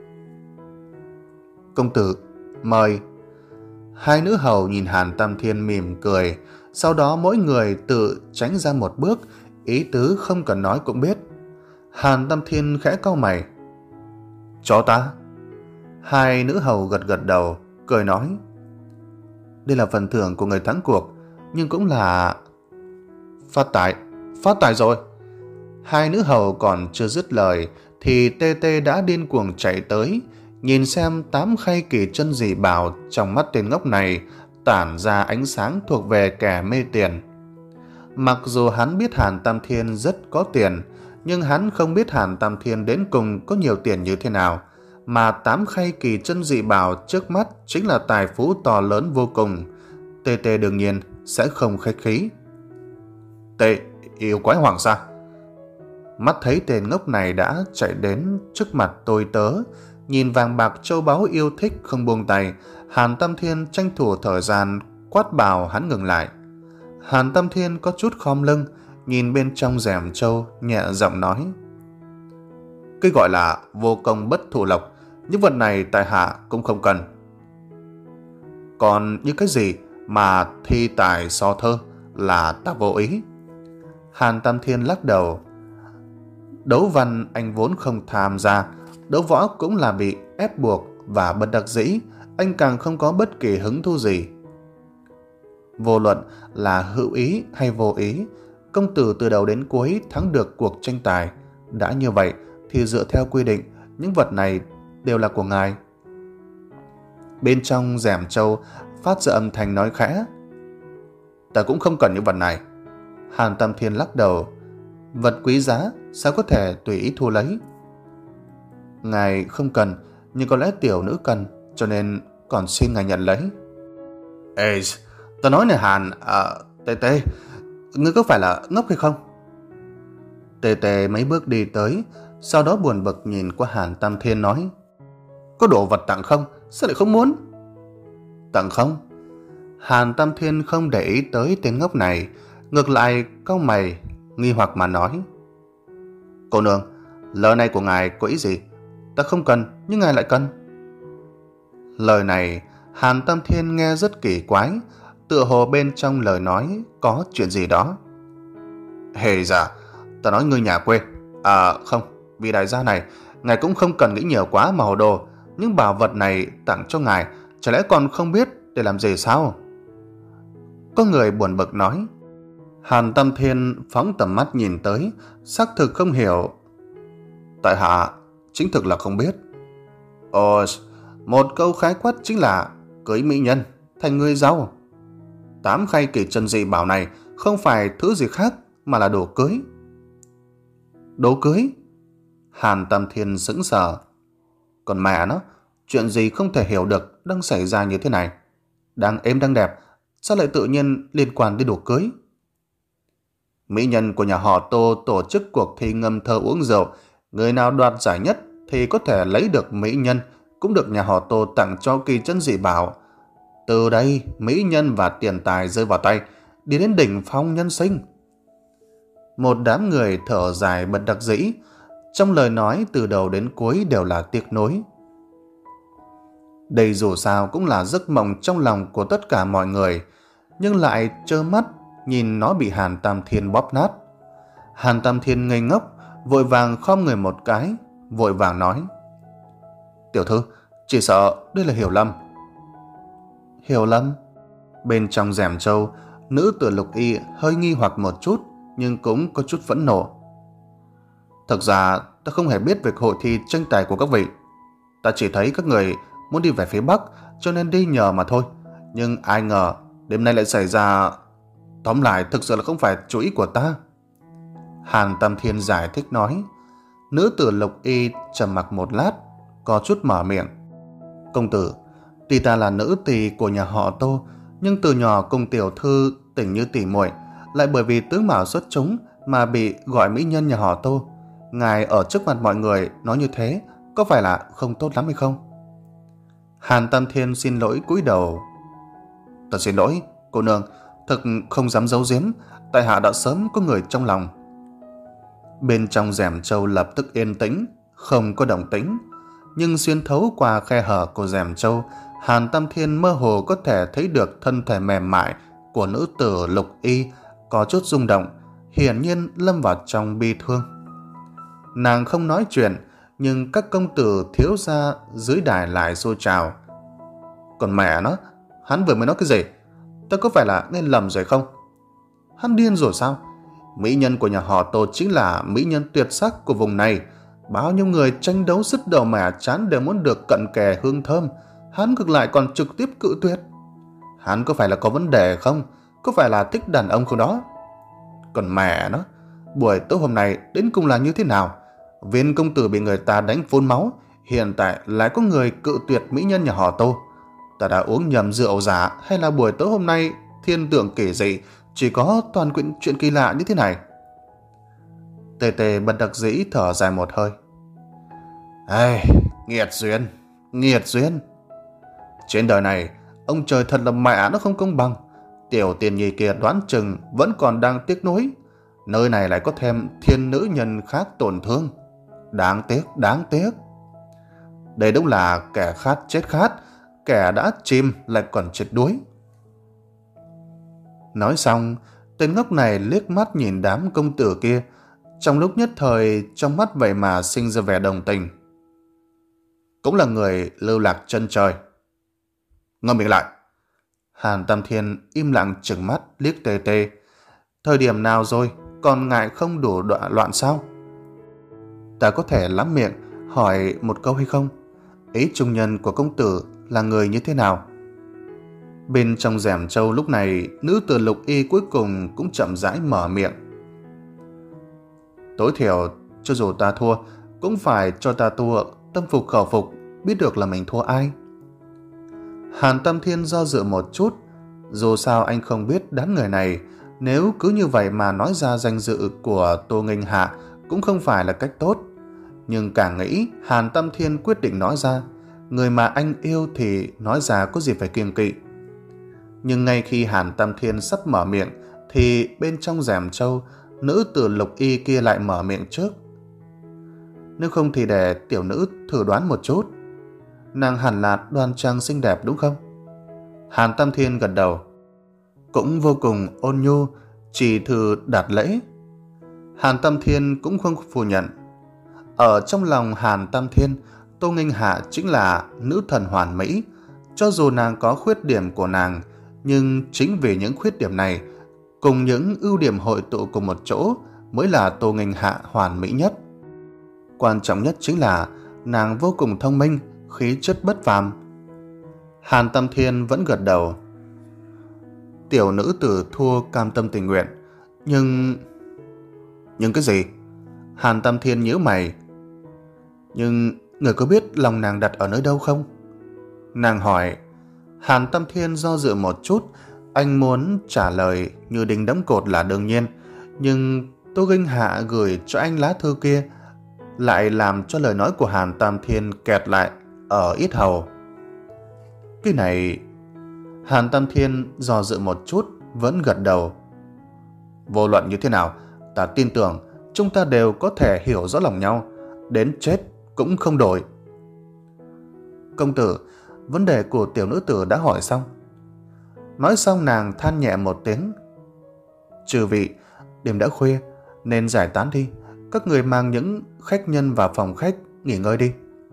Công tử, mời. Hai nữ hầu nhìn Hàn Tam Thiên mỉm cười, sau đó mỗi người tự tránh ra một bước, ý tứ không cần nói cũng biết. Hàn Tam Thiên khẽ cau mày. Cho ta. Hai nữ hầu gật gật đầu, cười nói. Đây là phần thưởng của người thắng cuộc, nhưng cũng là... Phát tài, phát tài rồi. Hai nữ hầu còn chưa dứt lời, thì Tê Tê đã điên cuồng chạy tới, nhìn xem tám khay kỳ chân dị bảo trong mắt tên ngốc này tản ra ánh sáng thuộc về kẻ mê tiền. Mặc dù hắn biết Hàn Tam Thiên rất có tiền, nhưng hắn không biết Hàn Tam Thiên đến cùng có nhiều tiền như thế nào, mà tám khay kỳ chân dị bảo trước mắt chính là tài phú to lớn vô cùng. Tê Tê đương nhiên sẽ không khách khí. Tê, yêu quái hoàng sa. Mắt thấy tên ngốc này đã chạy đến trước mặt tôi tớ, nhìn vàng bạc châu báu yêu thích không buông tay, Hàn Tam Thiên tranh thủ thời gian quát bảo hắn ngừng lại. Hàn Tam Thiên có chút khom lưng, nhìn bên trong rèm trâu, nhẹ giọng nói. Cái gọi là vô công bất thụ lộc, những vật này tại hạ cũng không cần. Còn những cái gì mà thi tài so thơ là ta vô ý. Hàn Tam Thiên lắc đầu. Đấu văn anh vốn không tham gia, đấu võ cũng là bị ép buộc và bất đắc dĩ, anh càng không có bất kỳ hứng thú gì. Vô luận là hữu ý hay vô ý, công tử từ đầu đến cuối thắng được cuộc tranh tài. Đã như vậy thì dựa theo quy định, những vật này đều là của ngài. Bên trong rèm trâu phát ra âm thanh nói khẽ. Ta cũng không cần những vật này. Hàn Tam Thiên lắc đầu. Vật quý giá sao có thể tùy ý thu lấy. Ngài không cần, nhưng có lẽ tiểu nữ cần, cho nên còn xin ngài nhận lấy. Ê, ta nói này Hàn, à, Tê Tê, ngươi có phải là ngốc hay không? Tê Tê mấy bước đi tới, sau đó buồn bực nhìn qua Hàn Tam Thiên nói. Có đồ vật tặng không? Sao lại không muốn? Tặng không? Hàn Tam Thiên không để ý tới tên ngốc này, ngược lại cau mày, nghi hoặc mà nói. Cô nương, lời này của ngài có ý gì? Ta không cần, nhưng ngài lại cần. Lời này Hàn Tam Thiên nghe rất kỳ quái, tựa hồ bên trong lời nói có chuyện gì đó. Hề dạ, ta nói ngươi nhà quê. À không, vì đại gia này, ngài cũng không cần nghĩ nhiều quá mà hồ đồ. Những bảo vật này tặng cho ngài, chả lẽ còn không biết để làm gì sao? Có người buồn bực nói. Hàn Tam Thiên phóng tầm mắt nhìn tới, xác thực không hiểu. Tại hạ chính thực là không biết. Ồ, một câu khái quát chính là cưới mỹ nhân thành người giàu. Tám khay kỳ chân dị bảo này không phải thứ gì khác mà là đồ cưới. Đồ cưới? Hàn Tam Thiên sững sờ. Còn mẹ nó, chuyện gì không thể hiểu được đang xảy ra như thế này? Đang êm đang đẹp, sao lại tự nhiên liên quan đến đồ cưới? Mỹ nhân của nhà họ Tô tổ chức cuộc thi ngâm thơ uống rượu, người nào đoạt giải nhất thì có thể lấy được mỹ nhân, cũng được nhà họ Tô tặng cho kỳ chân dị bảo. Từ đây, mỹ nhân và tiền tài rơi vào tay, đi đến đỉnh phong nhân sinh. Một đám người thở dài bất đắc dĩ, trong lời nói từ đầu đến cuối đều là tiếc nuối. Đây dù sao cũng là giấc mộng trong lòng của tất cả mọi người, nhưng lại trơ mắt nhìn nó bị Hàn Tam Thiên bóp nát. Hàn Tam Thiên ngây ngốc, vội vàng khom người một cái, vội vàng nói: Tiểu thư, chỉ sợ đây là hiểu lầm. Hiểu lầm? Bên trong rèm trâu, nữ tử Lục Y hơi nghi hoặc một chút, nhưng cũng có chút phẫn nộ. Thực ra ta không hề biết về hội thi tranh tài của các vị. Ta chỉ thấy các người muốn đi về phía Bắc, cho nên đi nhờ mà thôi. Nhưng ai ngờ đêm nay lại xảy ra... Tóm lại thực sự là không phải chủ ý của ta. Hàn Tam Thiên giải thích nói. Nữ tử Lục Y trầm mặc một lát, có chút mở miệng: Công tử, tuy ta là nữ tỳ của nhà họ Tô, nhưng từ nhỏ cùng tiểu thư tình như tỉ muội, lại bởi vì tướng mạo xuất chúng mà bị gọi mỹ nhân nhà họ Tô. Ngài ở trước mặt mọi người nói như thế, có phải là không tốt lắm hay không? Hàn Tam Thiên xin lỗi cúi đầu. Ta xin lỗi, cô nương, thực không dám giấu giếm, tại hạ đã sớm có người trong lòng. Bên trong rèm trâu lập tức yên tĩnh, không có động tĩnh, nhưng xuyên thấu qua khe hở của rèm trâu, Hàn Tam Thiên mơ hồ có thể thấy được thân thể mềm mại của nữ tử Lục Y có chút rung động, hiển nhiên lâm vào trong bi thương. Nàng không nói chuyện, nhưng các công tử thiếu gia dưới đài lại xô trào. Còn mẹ nó, hắn vừa mới nói cái gì? Ta có phải là nghe lầm rồi không? Hắn điên rồi sao? Mỹ nhân của nhà họ Tô chính là mỹ nhân tuyệt sắc của vùng này. Bao nhiêu người tranh đấu sứt đầu mẻ chán đều muốn được cận kề hương thơm, hắn ngược lại còn trực tiếp cự tuyệt. Hắn có phải là có vấn đề không? Có phải là thích đàn ông không đó? Còn mẹ nó, buổi tối hôm nay đến cùng là như thế nào? Viên công tử bị người ta đánh phun máu, hiện tại lại có người cự tuyệt mỹ nhân nhà họ Tô. Ta đã uống nhầm rượu giả, hay là buổi tối hôm nay thiên tượng kỳ dị, chỉ có toàn quyển chuyện kỳ lạ như thế này? Tề Tề bất đắc dĩ thở dài một hơi. Ây, nghiệt duyên, nghiệt duyên. Trên đời này, ông trời thật là mẹ nó không công bằng. Tiểu tiền nhi kia đoán chừng vẫn còn đang tiếc nuối. Nơi này lại có thêm thiên nữ nhân khác tổn thương. Đáng tiếc, đáng tiếc. Đây đúng là kẻ khát chết khát, kẻ đã chìm lại còn chết đuối. Nói xong, tên ngốc này liếc mắt nhìn đám công tử kia, trong lúc nhất thời trong mắt vậy mà sinh ra vẻ đồng tình. Cũng là người lưu lạc chân trời. Ngậm miệng lại. Hàn Tam Thiên im lặng trừng mắt liếc Tê Tê. Thời điểm nào rồi, còn ngại không đủ đoạn loạn sao? Ta có thể lắm miệng hỏi một câu hay không? Ý trung nhân của công tử là người như thế nào? Bên trong rèm trâu lúc này, nữ tử Lục Y cuối cùng cũng chậm rãi mở miệng. Tối thiểu, cho dù ta thua, cũng phải cho ta thua tâm phục khẩu phục, biết được là mình thua ai. Hàn Tam Thiên do dự một chút, dù sao anh không biết đám người này, nếu cứ như vậy mà nói ra danh dự của Tô Nghênh Hạ cũng không phải là cách tốt. Nhưng càng nghĩ, Hàn Tam Thiên quyết định nói ra, người mà anh yêu thì nói ra có gì phải kiêng kỵ. Nhưng ngay khi Hàn Tam Thiên sắp mở miệng, thì bên trong rèm trâu, nữ tử Lục Y kia lại mở miệng trước. Nếu không thì để tiểu nữ thử đoán một chút. Nàng hẳn là đoan trang xinh đẹp đúng không? Hàn Tam Thiên gật đầu. Cũng vô cùng ôn nhu, chỉ thử đạt lễ. Hàn Tam Thiên cũng không phủ nhận. Ở trong lòng Hàn Tam Thiên, Tô Nghênh Hạ chính là nữ thần hoàn mỹ. Cho dù nàng có khuyết điểm của nàng, nhưng chính vì những khuyết điểm này cùng những ưu điểm hội tụ cùng một chỗ mới là Tô Nghênh Hạ hoàn mỹ nhất. Quan trọng nhất chính là nàng vô cùng thông minh, khí chất bất phàm. Hàn Tam Thiên vẫn gật đầu. Tiểu nữ tử thua cam tâm tình nguyện. Nhưng... Nhưng cái gì? Hàn Tam Thiên nhíu mày. Nhưng người có biết lòng nàng đặt ở nơi đâu không? Nàng hỏi. Hàn Tam Thiên do dự một chút. Anh muốn trả lời như đinh đóng cột là đương nhiên. Nhưng Tô Nghênh Hạ gửi cho anh lá thư kia lại làm cho lời nói của Hàn Tam Thiên kẹt lại. ở yết hầu. Cái này... Hàn Tam Thiên do dự một chút, vẫn gật đầu. Vô luận như thế nào, ta tin tưởng chúng ta đều có thể hiểu rõ lòng nhau, đến chết cũng không đổi. Công tử, vấn đề của tiểu nữ tử đã hỏi xong. Nói xong nàng than nhẹ một tiếng. Chư vị, đêm đã khuya nên giải tán đi, các người mang những khách nhân vào phòng khách nghỉ ngơi đi.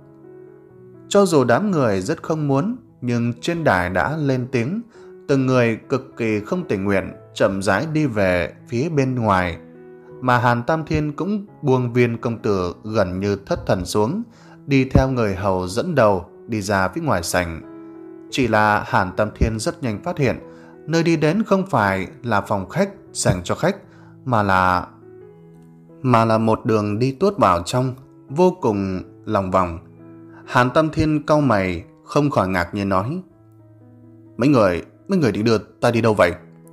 Cho dù đám người rất không muốn, nhưng trên đài đã lên tiếng, từng người cực kỳ không tình nguyện chậm rãi đi về phía bên ngoài, mà Hàn Tam Thiên cũng buông Viên công tử gần như thất thần xuống, đi theo người hầu dẫn đầu đi ra phía ngoài sảnh. Chỉ là Hàn Tam Thiên rất nhanh phát hiện nơi đi đến không phải là phòng khách dành cho khách, mà là mà là một đường đi tuốt vào trong, vô cùng lòng vòng. Hàn Tam Thiên cau mày, không khỏi ngạc nhiên nói: Mấy người, mấy người định đưa ta đi đâu vậy?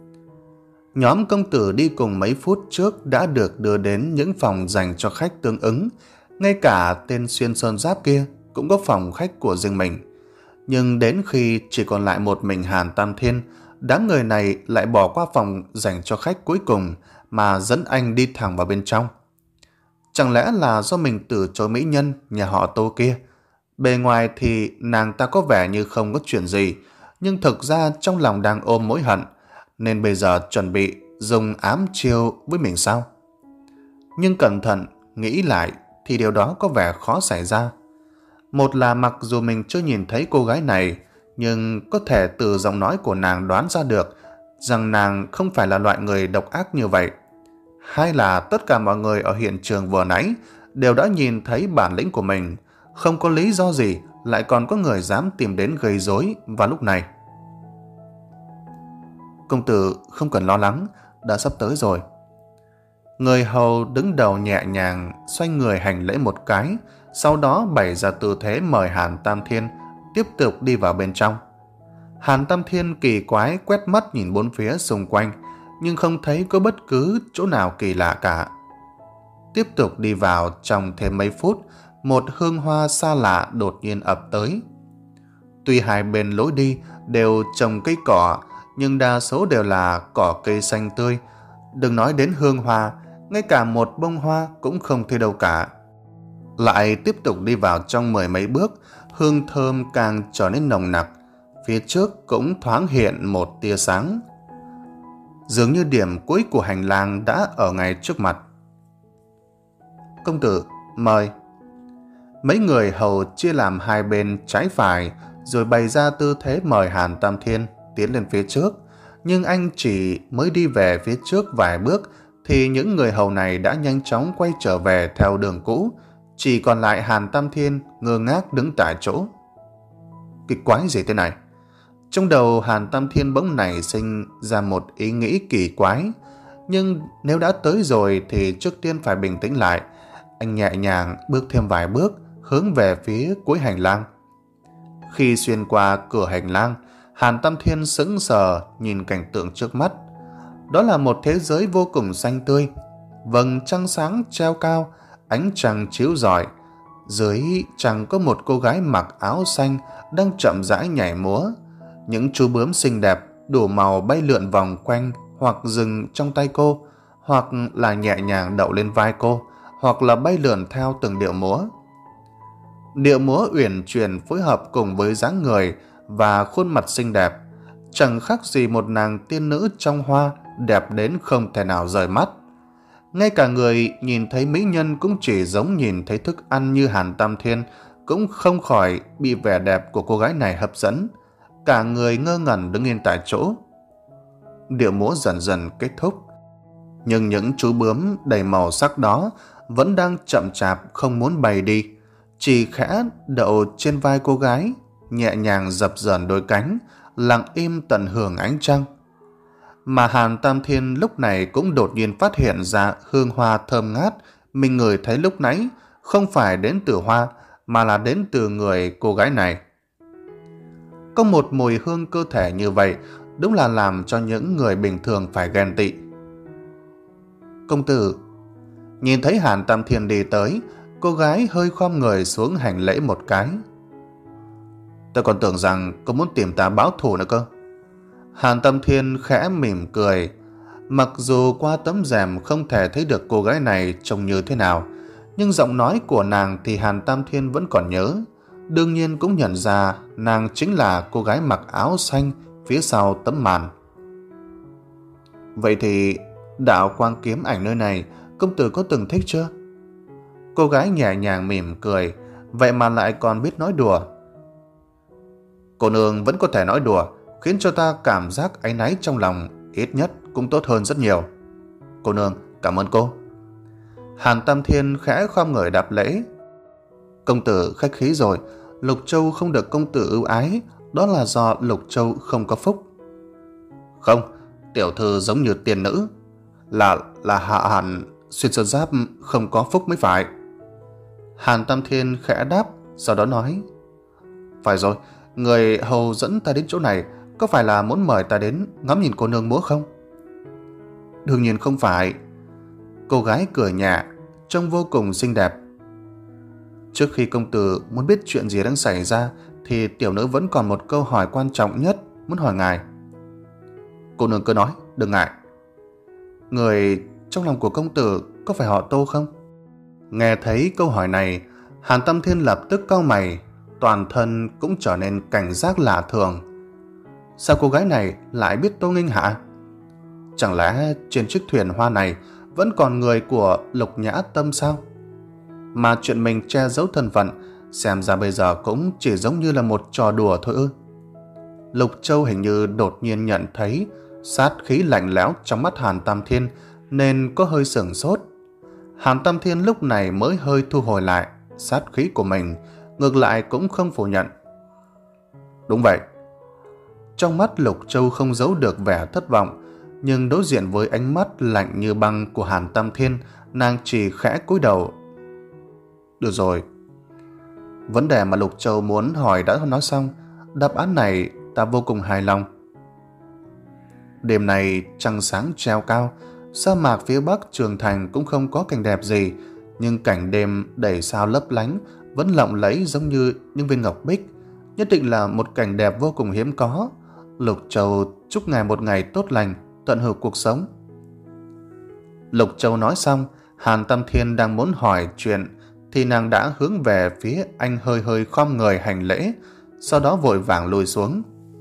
Nhóm công tử đi cùng mấy phút trước đã được đưa đến những phòng dành cho khách tương ứng, ngay cả tên xuyên sơn giáp kia cũng có phòng khách của riêng mình. Nhưng đến khi chỉ còn lại một mình Hàn Tam Thiên, đám người này lại bỏ qua phòng dành cho khách cuối cùng mà dẫn anh đi thẳng vào bên trong. Chẳng lẽ là do mình từ chối mỹ nhân nhà họ Tô kia? Bề ngoài thì nàng ta có vẻ như không có chuyện gì, nhưng thực ra trong lòng đang ôm mối hận, nên bây giờ chuẩn bị dùng ám chiêu với mình sao? Nhưng cẩn thận nghĩ lại thì điều đó có vẻ khó xảy ra. Một là mặc dù mình chưa nhìn thấy cô gái này, nhưng có thể từ giọng nói của nàng đoán ra được rằng nàng không phải là loại người độc ác như vậy. Hai là tất cả mọi người ở hiện trường vừa nãy đều đã nhìn thấy bản lĩnh của mình, không có lý do gì lại còn có người dám tìm đến gây rối vào lúc này. Công tử không cần lo lắng, đã sắp tới rồi. Người hầu đứng đầu nhẹ nhàng xoay người hành lễ một cái, sau đó bày ra tư thế mời Hàn Tam Thiên tiếp tục đi vào bên trong. Hàn Tam Thiên kỳ quái quét mắt nhìn bốn phía xung quanh, nhưng không thấy có bất cứ chỗ nào kỳ lạ cả. Tiếp tục đi vào trong thêm mấy phút, một hương hoa xa lạ đột nhiên ập tới. Tuy hai bên lối đi đều trồng cây cỏ, nhưng đa số đều là cỏ cây xanh tươi. Đừng nói đến hương hoa, ngay cả một bông hoa cũng không thấy đâu cả. Lại tiếp tục đi vào trong mười mấy bước, hương thơm càng trở nên nồng nặc. Phía trước cũng thoáng hiện một tia sáng. Dường như điểm cuối của hành lang đã ở ngay trước mặt. Công tử, mời. Mấy người hầu chia làm hai bên trái phải, rồi bày ra tư thế mời Hàn Tam Thiên tiến lên phía trước. Nhưng anh chỉ mới đi về phía trước vài bước thì những người hầu này đã nhanh chóng quay trở về theo đường cũ, chỉ còn lại Hàn Tam Thiên ngơ ngác đứng tại chỗ. Cái quái gì thế này? Trong đầu Hàn Tam Thiên bỗng nảy sinh ra một ý nghĩ kỳ quái, nhưng nếu đã tới rồi thì trước tiên phải bình tĩnh lại. Anh nhẹ nhàng bước thêm vài bước hướng về phía cuối hành lang. Khi xuyên qua cửa hành lang, Hàn Tam Thiên sững sờ nhìn cảnh tượng trước mắt. Đó là một thế giới vô cùng xanh tươi, vầng trăng sáng treo cao, ánh trăng chiếu rọi. Dưới trăng có một cô gái mặc áo xanh đang chậm rãi nhảy múa. Những chú bướm xinh đẹp đủ màu bay lượn vòng quanh, hoặc dừng trong tay cô, hoặc là nhẹ nhàng đậu lên vai cô, hoặc là bay lượn theo từng điệu múa. Điệu múa uyển chuyển phối hợp cùng với dáng người và khuôn mặt xinh đẹp, chẳng khác gì một nàng tiên nữ trong hoa, đẹp đến không thể nào rời mắt. Ngay cả người nhìn thấy mỹ nhân cũng chỉ giống nhìn thấy thức ăn như Hàn Tam Thiên cũng không khỏi bị vẻ đẹp của cô gái này hấp dẫn. Cả người ngơ ngẩn đứng yên tại chỗ. Điệu múa dần dần kết thúc, nhưng những chú bướm đầy màu sắc đó vẫn đang chậm chạp không muốn bay đi, chỉ khẽ đậu trên vai cô gái, nhẹ nhàng dập dờn đôi cánh, lặng im tận hưởng ánh trăng. Mà Hàn Tam Thiên lúc này cũng đột nhiên phát hiện ra hương hoa thơm ngát mình ngửi thấy lúc nãy không phải đến từ hoa, mà là đến từ người cô gái này. Có một mùi hương cơ thể như vậy đúng là làm cho những người bình thường phải ghen tị. Công tử. Nhìn thấy Hàn Tam Thiên đi tới, cô gái hơi khom người xuống hành lễ một cái. Tôi còn tưởng rằng cô muốn tìm ta báo thù nữa cơ. Hàn Tâm Thiên khẽ mỉm cười. Mặc dù qua tấm rèm không thể thấy được cô gái này trông như thế nào, nhưng giọng nói của nàng thì Hàn Tam Thiên vẫn còn nhớ. Đương nhiên cũng nhận ra nàng chính là cô gái mặc áo xanh phía sau tấm màn. Vậy thì đạo quang kiếm ảnh nơi này công tử có từng thích chưa? Cô gái nhẹ nhàng mỉm cười, vậy mà lại còn biết nói đùa. Cô nương vẫn có thể nói đùa, khiến cho ta cảm giác áy náy trong lòng, ít nhất cũng tốt hơn rất nhiều. Cô nương, cảm ơn cô. Hàn Tam Thiên khẽ khom người đáp lễ. Công tử khách khí rồi, Lục Châu không được công tử ưu ái, đó là do Lục Châu không có phúc. Không, tiểu thư giống như tiên nữ, là là hạ hẳn xuyên sơn giáp không có phúc mới phải. Hàn Tam Thiên khẽ đáp, sau đó nói: Phải rồi, người hầu dẫn ta đến chỗ này có phải là muốn mời ta đến ngắm nhìn cô nương múa không? Đương nhiên không phải. Cô gái cười nhẹ, trông vô cùng xinh đẹp. Trước khi công tử muốn biết chuyện gì đang xảy ra thì tiểu nữ vẫn còn một câu hỏi quan trọng nhất muốn hỏi ngài. Cô nương cứ nói, đừng ngại. Người trong lòng của công tử có phải họ Tô không? Nghe thấy câu hỏi này, Hàn Tâm Thiên lập tức cau mày, toàn thân cũng trở nên cảnh giác lạ thường. Sao cô gái này lại biết Tô Nghênh Hạ? Chẳng lẽ trên chiếc thuyền hoa này vẫn còn người của Lục Nhã Tâm sao? Mà chuyện mình che giấu thân phận xem ra bây giờ cũng chỉ giống như là một trò đùa thôi ư? Lục Châu hình như đột nhiên nhận thấy sát khí lạnh lẽo trong mắt Hàn Tam Thiên nên có hơi sửng sốt. Hàn Tam Thiên lúc này mới hơi thu hồi lại sát khí của mình, ngược lại cũng không phủ nhận. Đúng vậy. Trong mắt Lục Châu không giấu được vẻ thất vọng, nhưng đối diện với ánh mắt lạnh như băng của Hàn Tam Thiên, nàng chỉ khẽ cúi đầu. Được rồi. Vấn đề mà Lục Châu muốn hỏi đã nói xong, đáp án này ta vô cùng hài lòng. Đêm này trăng sáng treo cao, sa mạc phía bắc Trường Thành cũng không có cảnh đẹp gì, nhưng cảnh đêm đầy sao lấp lánh vẫn lộng lẫy giống như những viên ngọc bích, nhất định là một cảnh đẹp vô cùng hiếm có. Lục Châu chúc ngài một ngày tốt lành, tận hưởng cuộc sống. Lục Châu nói xong, Hàn Tam Thiên đang muốn hỏi chuyện thì nàng đã hướng về phía anh, hơi hơi khom người hành lễ, sau đó vội vàng lùi xuống.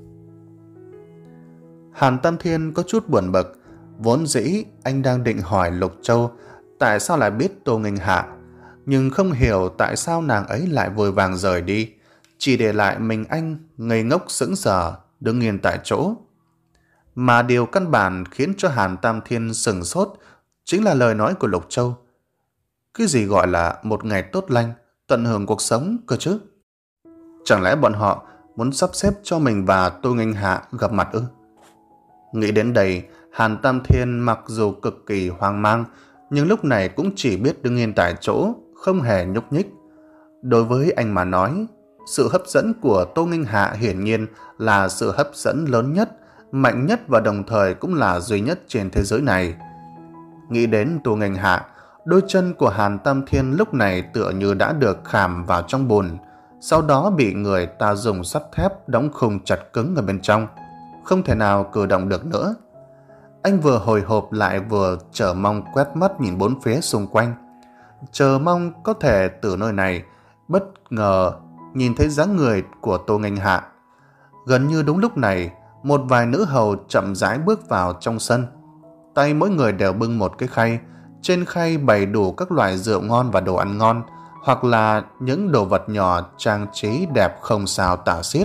Hàn Tam Thiên có chút buồn bực, vốn dĩ anh đang định hỏi Lục Châu tại sao lại biết Tô Nghênh Hạ, nhưng không hiểu tại sao nàng ấy lại vội vàng rời đi, chỉ để lại mình anh ngây ngốc sững sờ đứng yên tại chỗ. Mà điều căn bản khiến cho Hàn Tam Thiên sửng sốt chính là lời nói của Lục Châu. Cái gì gọi là một ngày tốt lành, tận hưởng cuộc sống cơ chứ? Chẳng lẽ bọn họ muốn sắp xếp cho mình và Tô Nghênh Hạ gặp mặt ư? Nghĩ đến đây, Hàn Tam Thiên mặc dù cực kỳ hoang mang, nhưng lúc này cũng chỉ biết đứng yên tại chỗ, không hề nhúc nhích. Đối với anh mà nói, sự hấp dẫn của Tô Nghênh Hạ hiển nhiên là sự hấp dẫn lớn nhất, mạnh nhất và đồng thời cũng là duy nhất trên thế giới này. Nghĩ đến Tô Nghênh Hạ, đôi chân của Hàn Tam Thiên lúc này tựa như đã được khảm vào trong bùn, sau đó bị người ta dùng sắt thép đóng khung chặt cứng ở bên trong, không thể nào cử động được nữa. Anh vừa hồi hộp lại vừa chờ mong quét mắt nhìn bốn phía xung quanh, chờ mong có thể từ nơi này bất ngờ nhìn thấy dáng người của Tô Nghênh Hạ. Gần như đúng lúc này, một vài nữ hầu chậm rãi bước vào trong sân, tay mỗi người đều bưng một cái khay, trên khay bày đủ các loại rượu ngon và đồ ăn ngon, hoặc là những đồ vật nhỏ trang trí đẹp không sao tả xiết.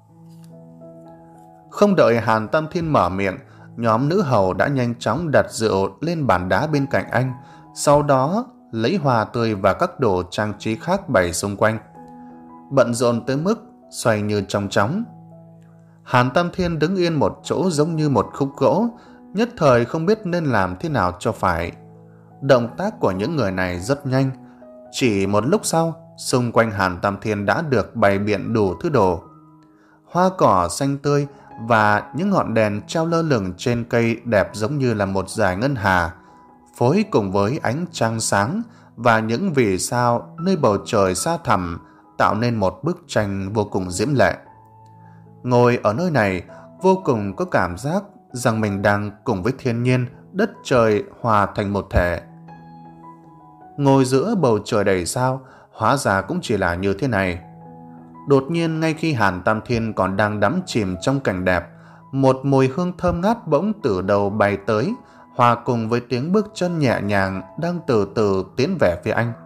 Không đợi Hàn Tam Thiên mở miệng, nhóm nữ hầu đã nhanh chóng đặt rượu lên bàn đá bên cạnh anh, sau đó lấy hoa tươi và các đồ trang trí khác bày xung quanh, bận rộn tới mức xoay như trong chóng. Hàn Tam Thiên đứng yên một chỗ giống như một khúc gỗ, nhất thời không biết nên làm thế nào cho phải. Động tác của những người này rất nhanh, chỉ một lúc sau, xung quanh Hàn Tam Thiên đã được bày biện đủ thứ đồ. Hoa cỏ xanh tươi và những ngọn đèn treo lơ lửng trên cây đẹp giống như là một dải ngân hà, phối cùng với ánh trăng sáng và những vì sao nơi bầu trời xa thẳm tạo nên một bức tranh vô cùng diễm lệ. Ngồi ở nơi này, vô cùng có cảm giác rằng mình đang cùng với thiên nhiên, đất trời hòa thành một thể. Ngồi giữa bầu trời đầy sao, hóa ra cũng chỉ là như thế này. Đột nhiên, ngay khi Hàn Tam Thiên còn đang đắm chìm trong cảnh đẹp, một mùi hương thơm ngát bỗng từ đầu bay tới, hòa cùng với tiếng bước chân nhẹ nhàng đang từ từ tiến về phía anh.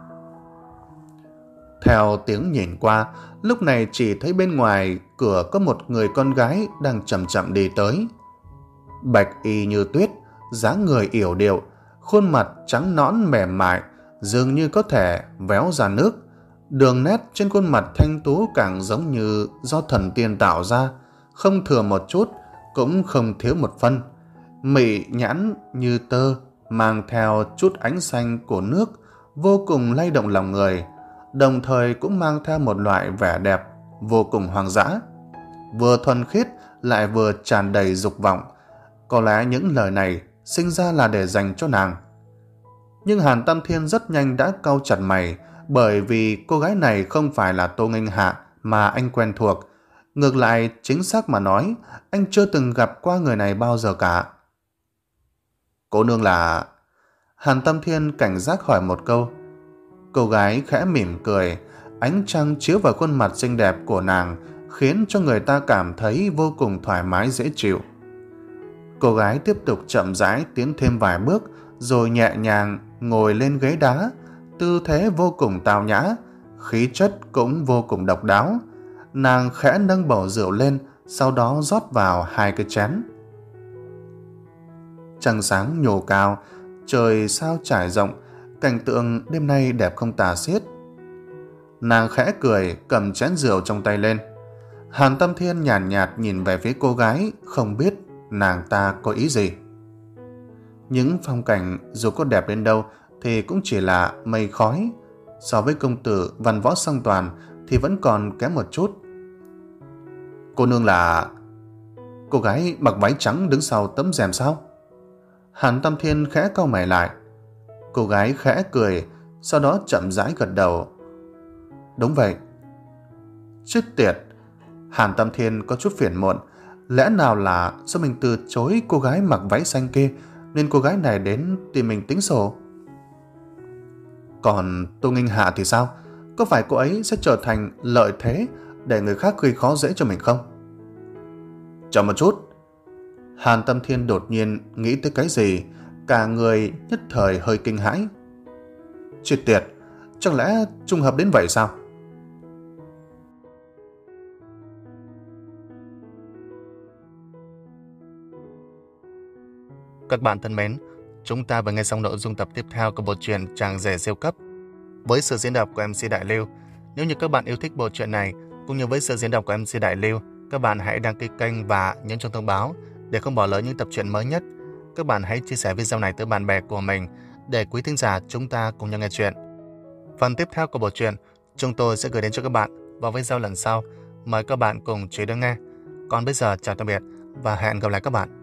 Theo tiếng nhìn qua, lúc này chỉ thấy bên ngoài cửa có một người con gái đang chậm chậm đi tới. Bạch y như tuyết, dáng người yểu điệu, khuôn mặt trắng nõn mềm mại, dường như có thể véo ra nước. Đường nét trên khuôn mặt thanh tú càng giống như do thần tiên tạo ra, không thừa một chút, cũng không thiếu một phân. Mị nhãn như tơ, mang theo chút ánh xanh của nước, vô cùng lay động lòng người, đồng thời cũng mang theo một loại vẻ đẹp vô cùng hoang dã, vừa thuần khiết lại vừa tràn đầy dục vọng. Có lẽ những lời này sinh ra là để dành cho nàng. Nhưng Hàn Tam Thiên rất nhanh đã cau chặt mày, bởi vì cô gái này không phải là Tô Nghênh Hạ mà anh quen thuộc. Ngược lại, chính xác mà nói, anh chưa từng gặp qua người này bao giờ cả. Cô nương là... Hàn Tam Thiên cảnh giác hỏi một câu. Cô gái khẽ mỉm cười, ánh trăng chiếu vào khuôn mặt xinh đẹp của nàng, khiến cho người ta cảm thấy vô cùng thoải mái dễ chịu. Cô gái tiếp tục chậm rãi tiến thêm vài bước, rồi nhẹ nhàng ngồi lên ghế đá, tư thế vô cùng tao nhã, khí chất cũng vô cùng độc đáo. Nàng khẽ nâng bầu rượu lên, sau đó rót vào hai cái chén. Trăng sáng nhô cao, trời sao trải rộng, cảnh tượng đêm nay đẹp không tả xiết. Nàng khẽ cười, cầm chén rượu trong tay lên. Hàn Tâm Thiên nhàn nhạt, nhạt nhìn về phía cô gái, không biết nàng ta có ý gì. Những phong cảnh dù có đẹp đến đâu thì cũng chỉ là mây khói, so với công tử văn võ song toàn thì vẫn còn kém một chút. Cô nương là... Cô gái mặc váy trắng đứng sau tấm rèm sao? Hàn Tam Thiên khẽ cau mày lại. Cô gái khẽ cười, sau đó chậm rãi gật đầu. Đúng vậy. Chết tiệt! Hàn Tam Thiên có chút phiền muộn. Lẽ nào là do mình từ chối cô gái mặc váy xanh kia nên cô gái này đến tìm mình tính sổ? Còn Tô Nghênh Hạ thì sao? Có phải cô ấy sẽ trở thành lợi thế để người khác gây khó dễ cho mình không? Chờ một chút. Hàn Tâm Thiên đột nhiên nghĩ tới cái gì, cả người nhất thời hơi kinh hãi. Chết tiệt, chẳng lẽ trùng hợp đến vậy sao? Các bạn thân mến, chúng ta vừa nghe xong nội dung tập tiếp theo của bộ truyện Chàng Rể Siêu Cấp với sự diễn đọc của em xê Đại Lưu. Nếu như các bạn yêu thích bộ truyện này cũng như với sự diễn đọc của em xê Đại Lưu, các bạn hãy đăng ký kênh và nhấn chuông thông báo để không bỏ lỡ những tập truyện mới nhất. Các bạn hãy chia sẻ video này tới bạn bè của mình để quý thính giả chúng ta cùng nhau nghe chuyện. Phần tiếp theo của bộ truyện chúng tôi sẽ gửi đến cho các bạn vào video lần sau. Mời các bạn cùng chú ý đón nghe. Còn bây giờ chào tạm biệt và hẹn gặp lại các bạn.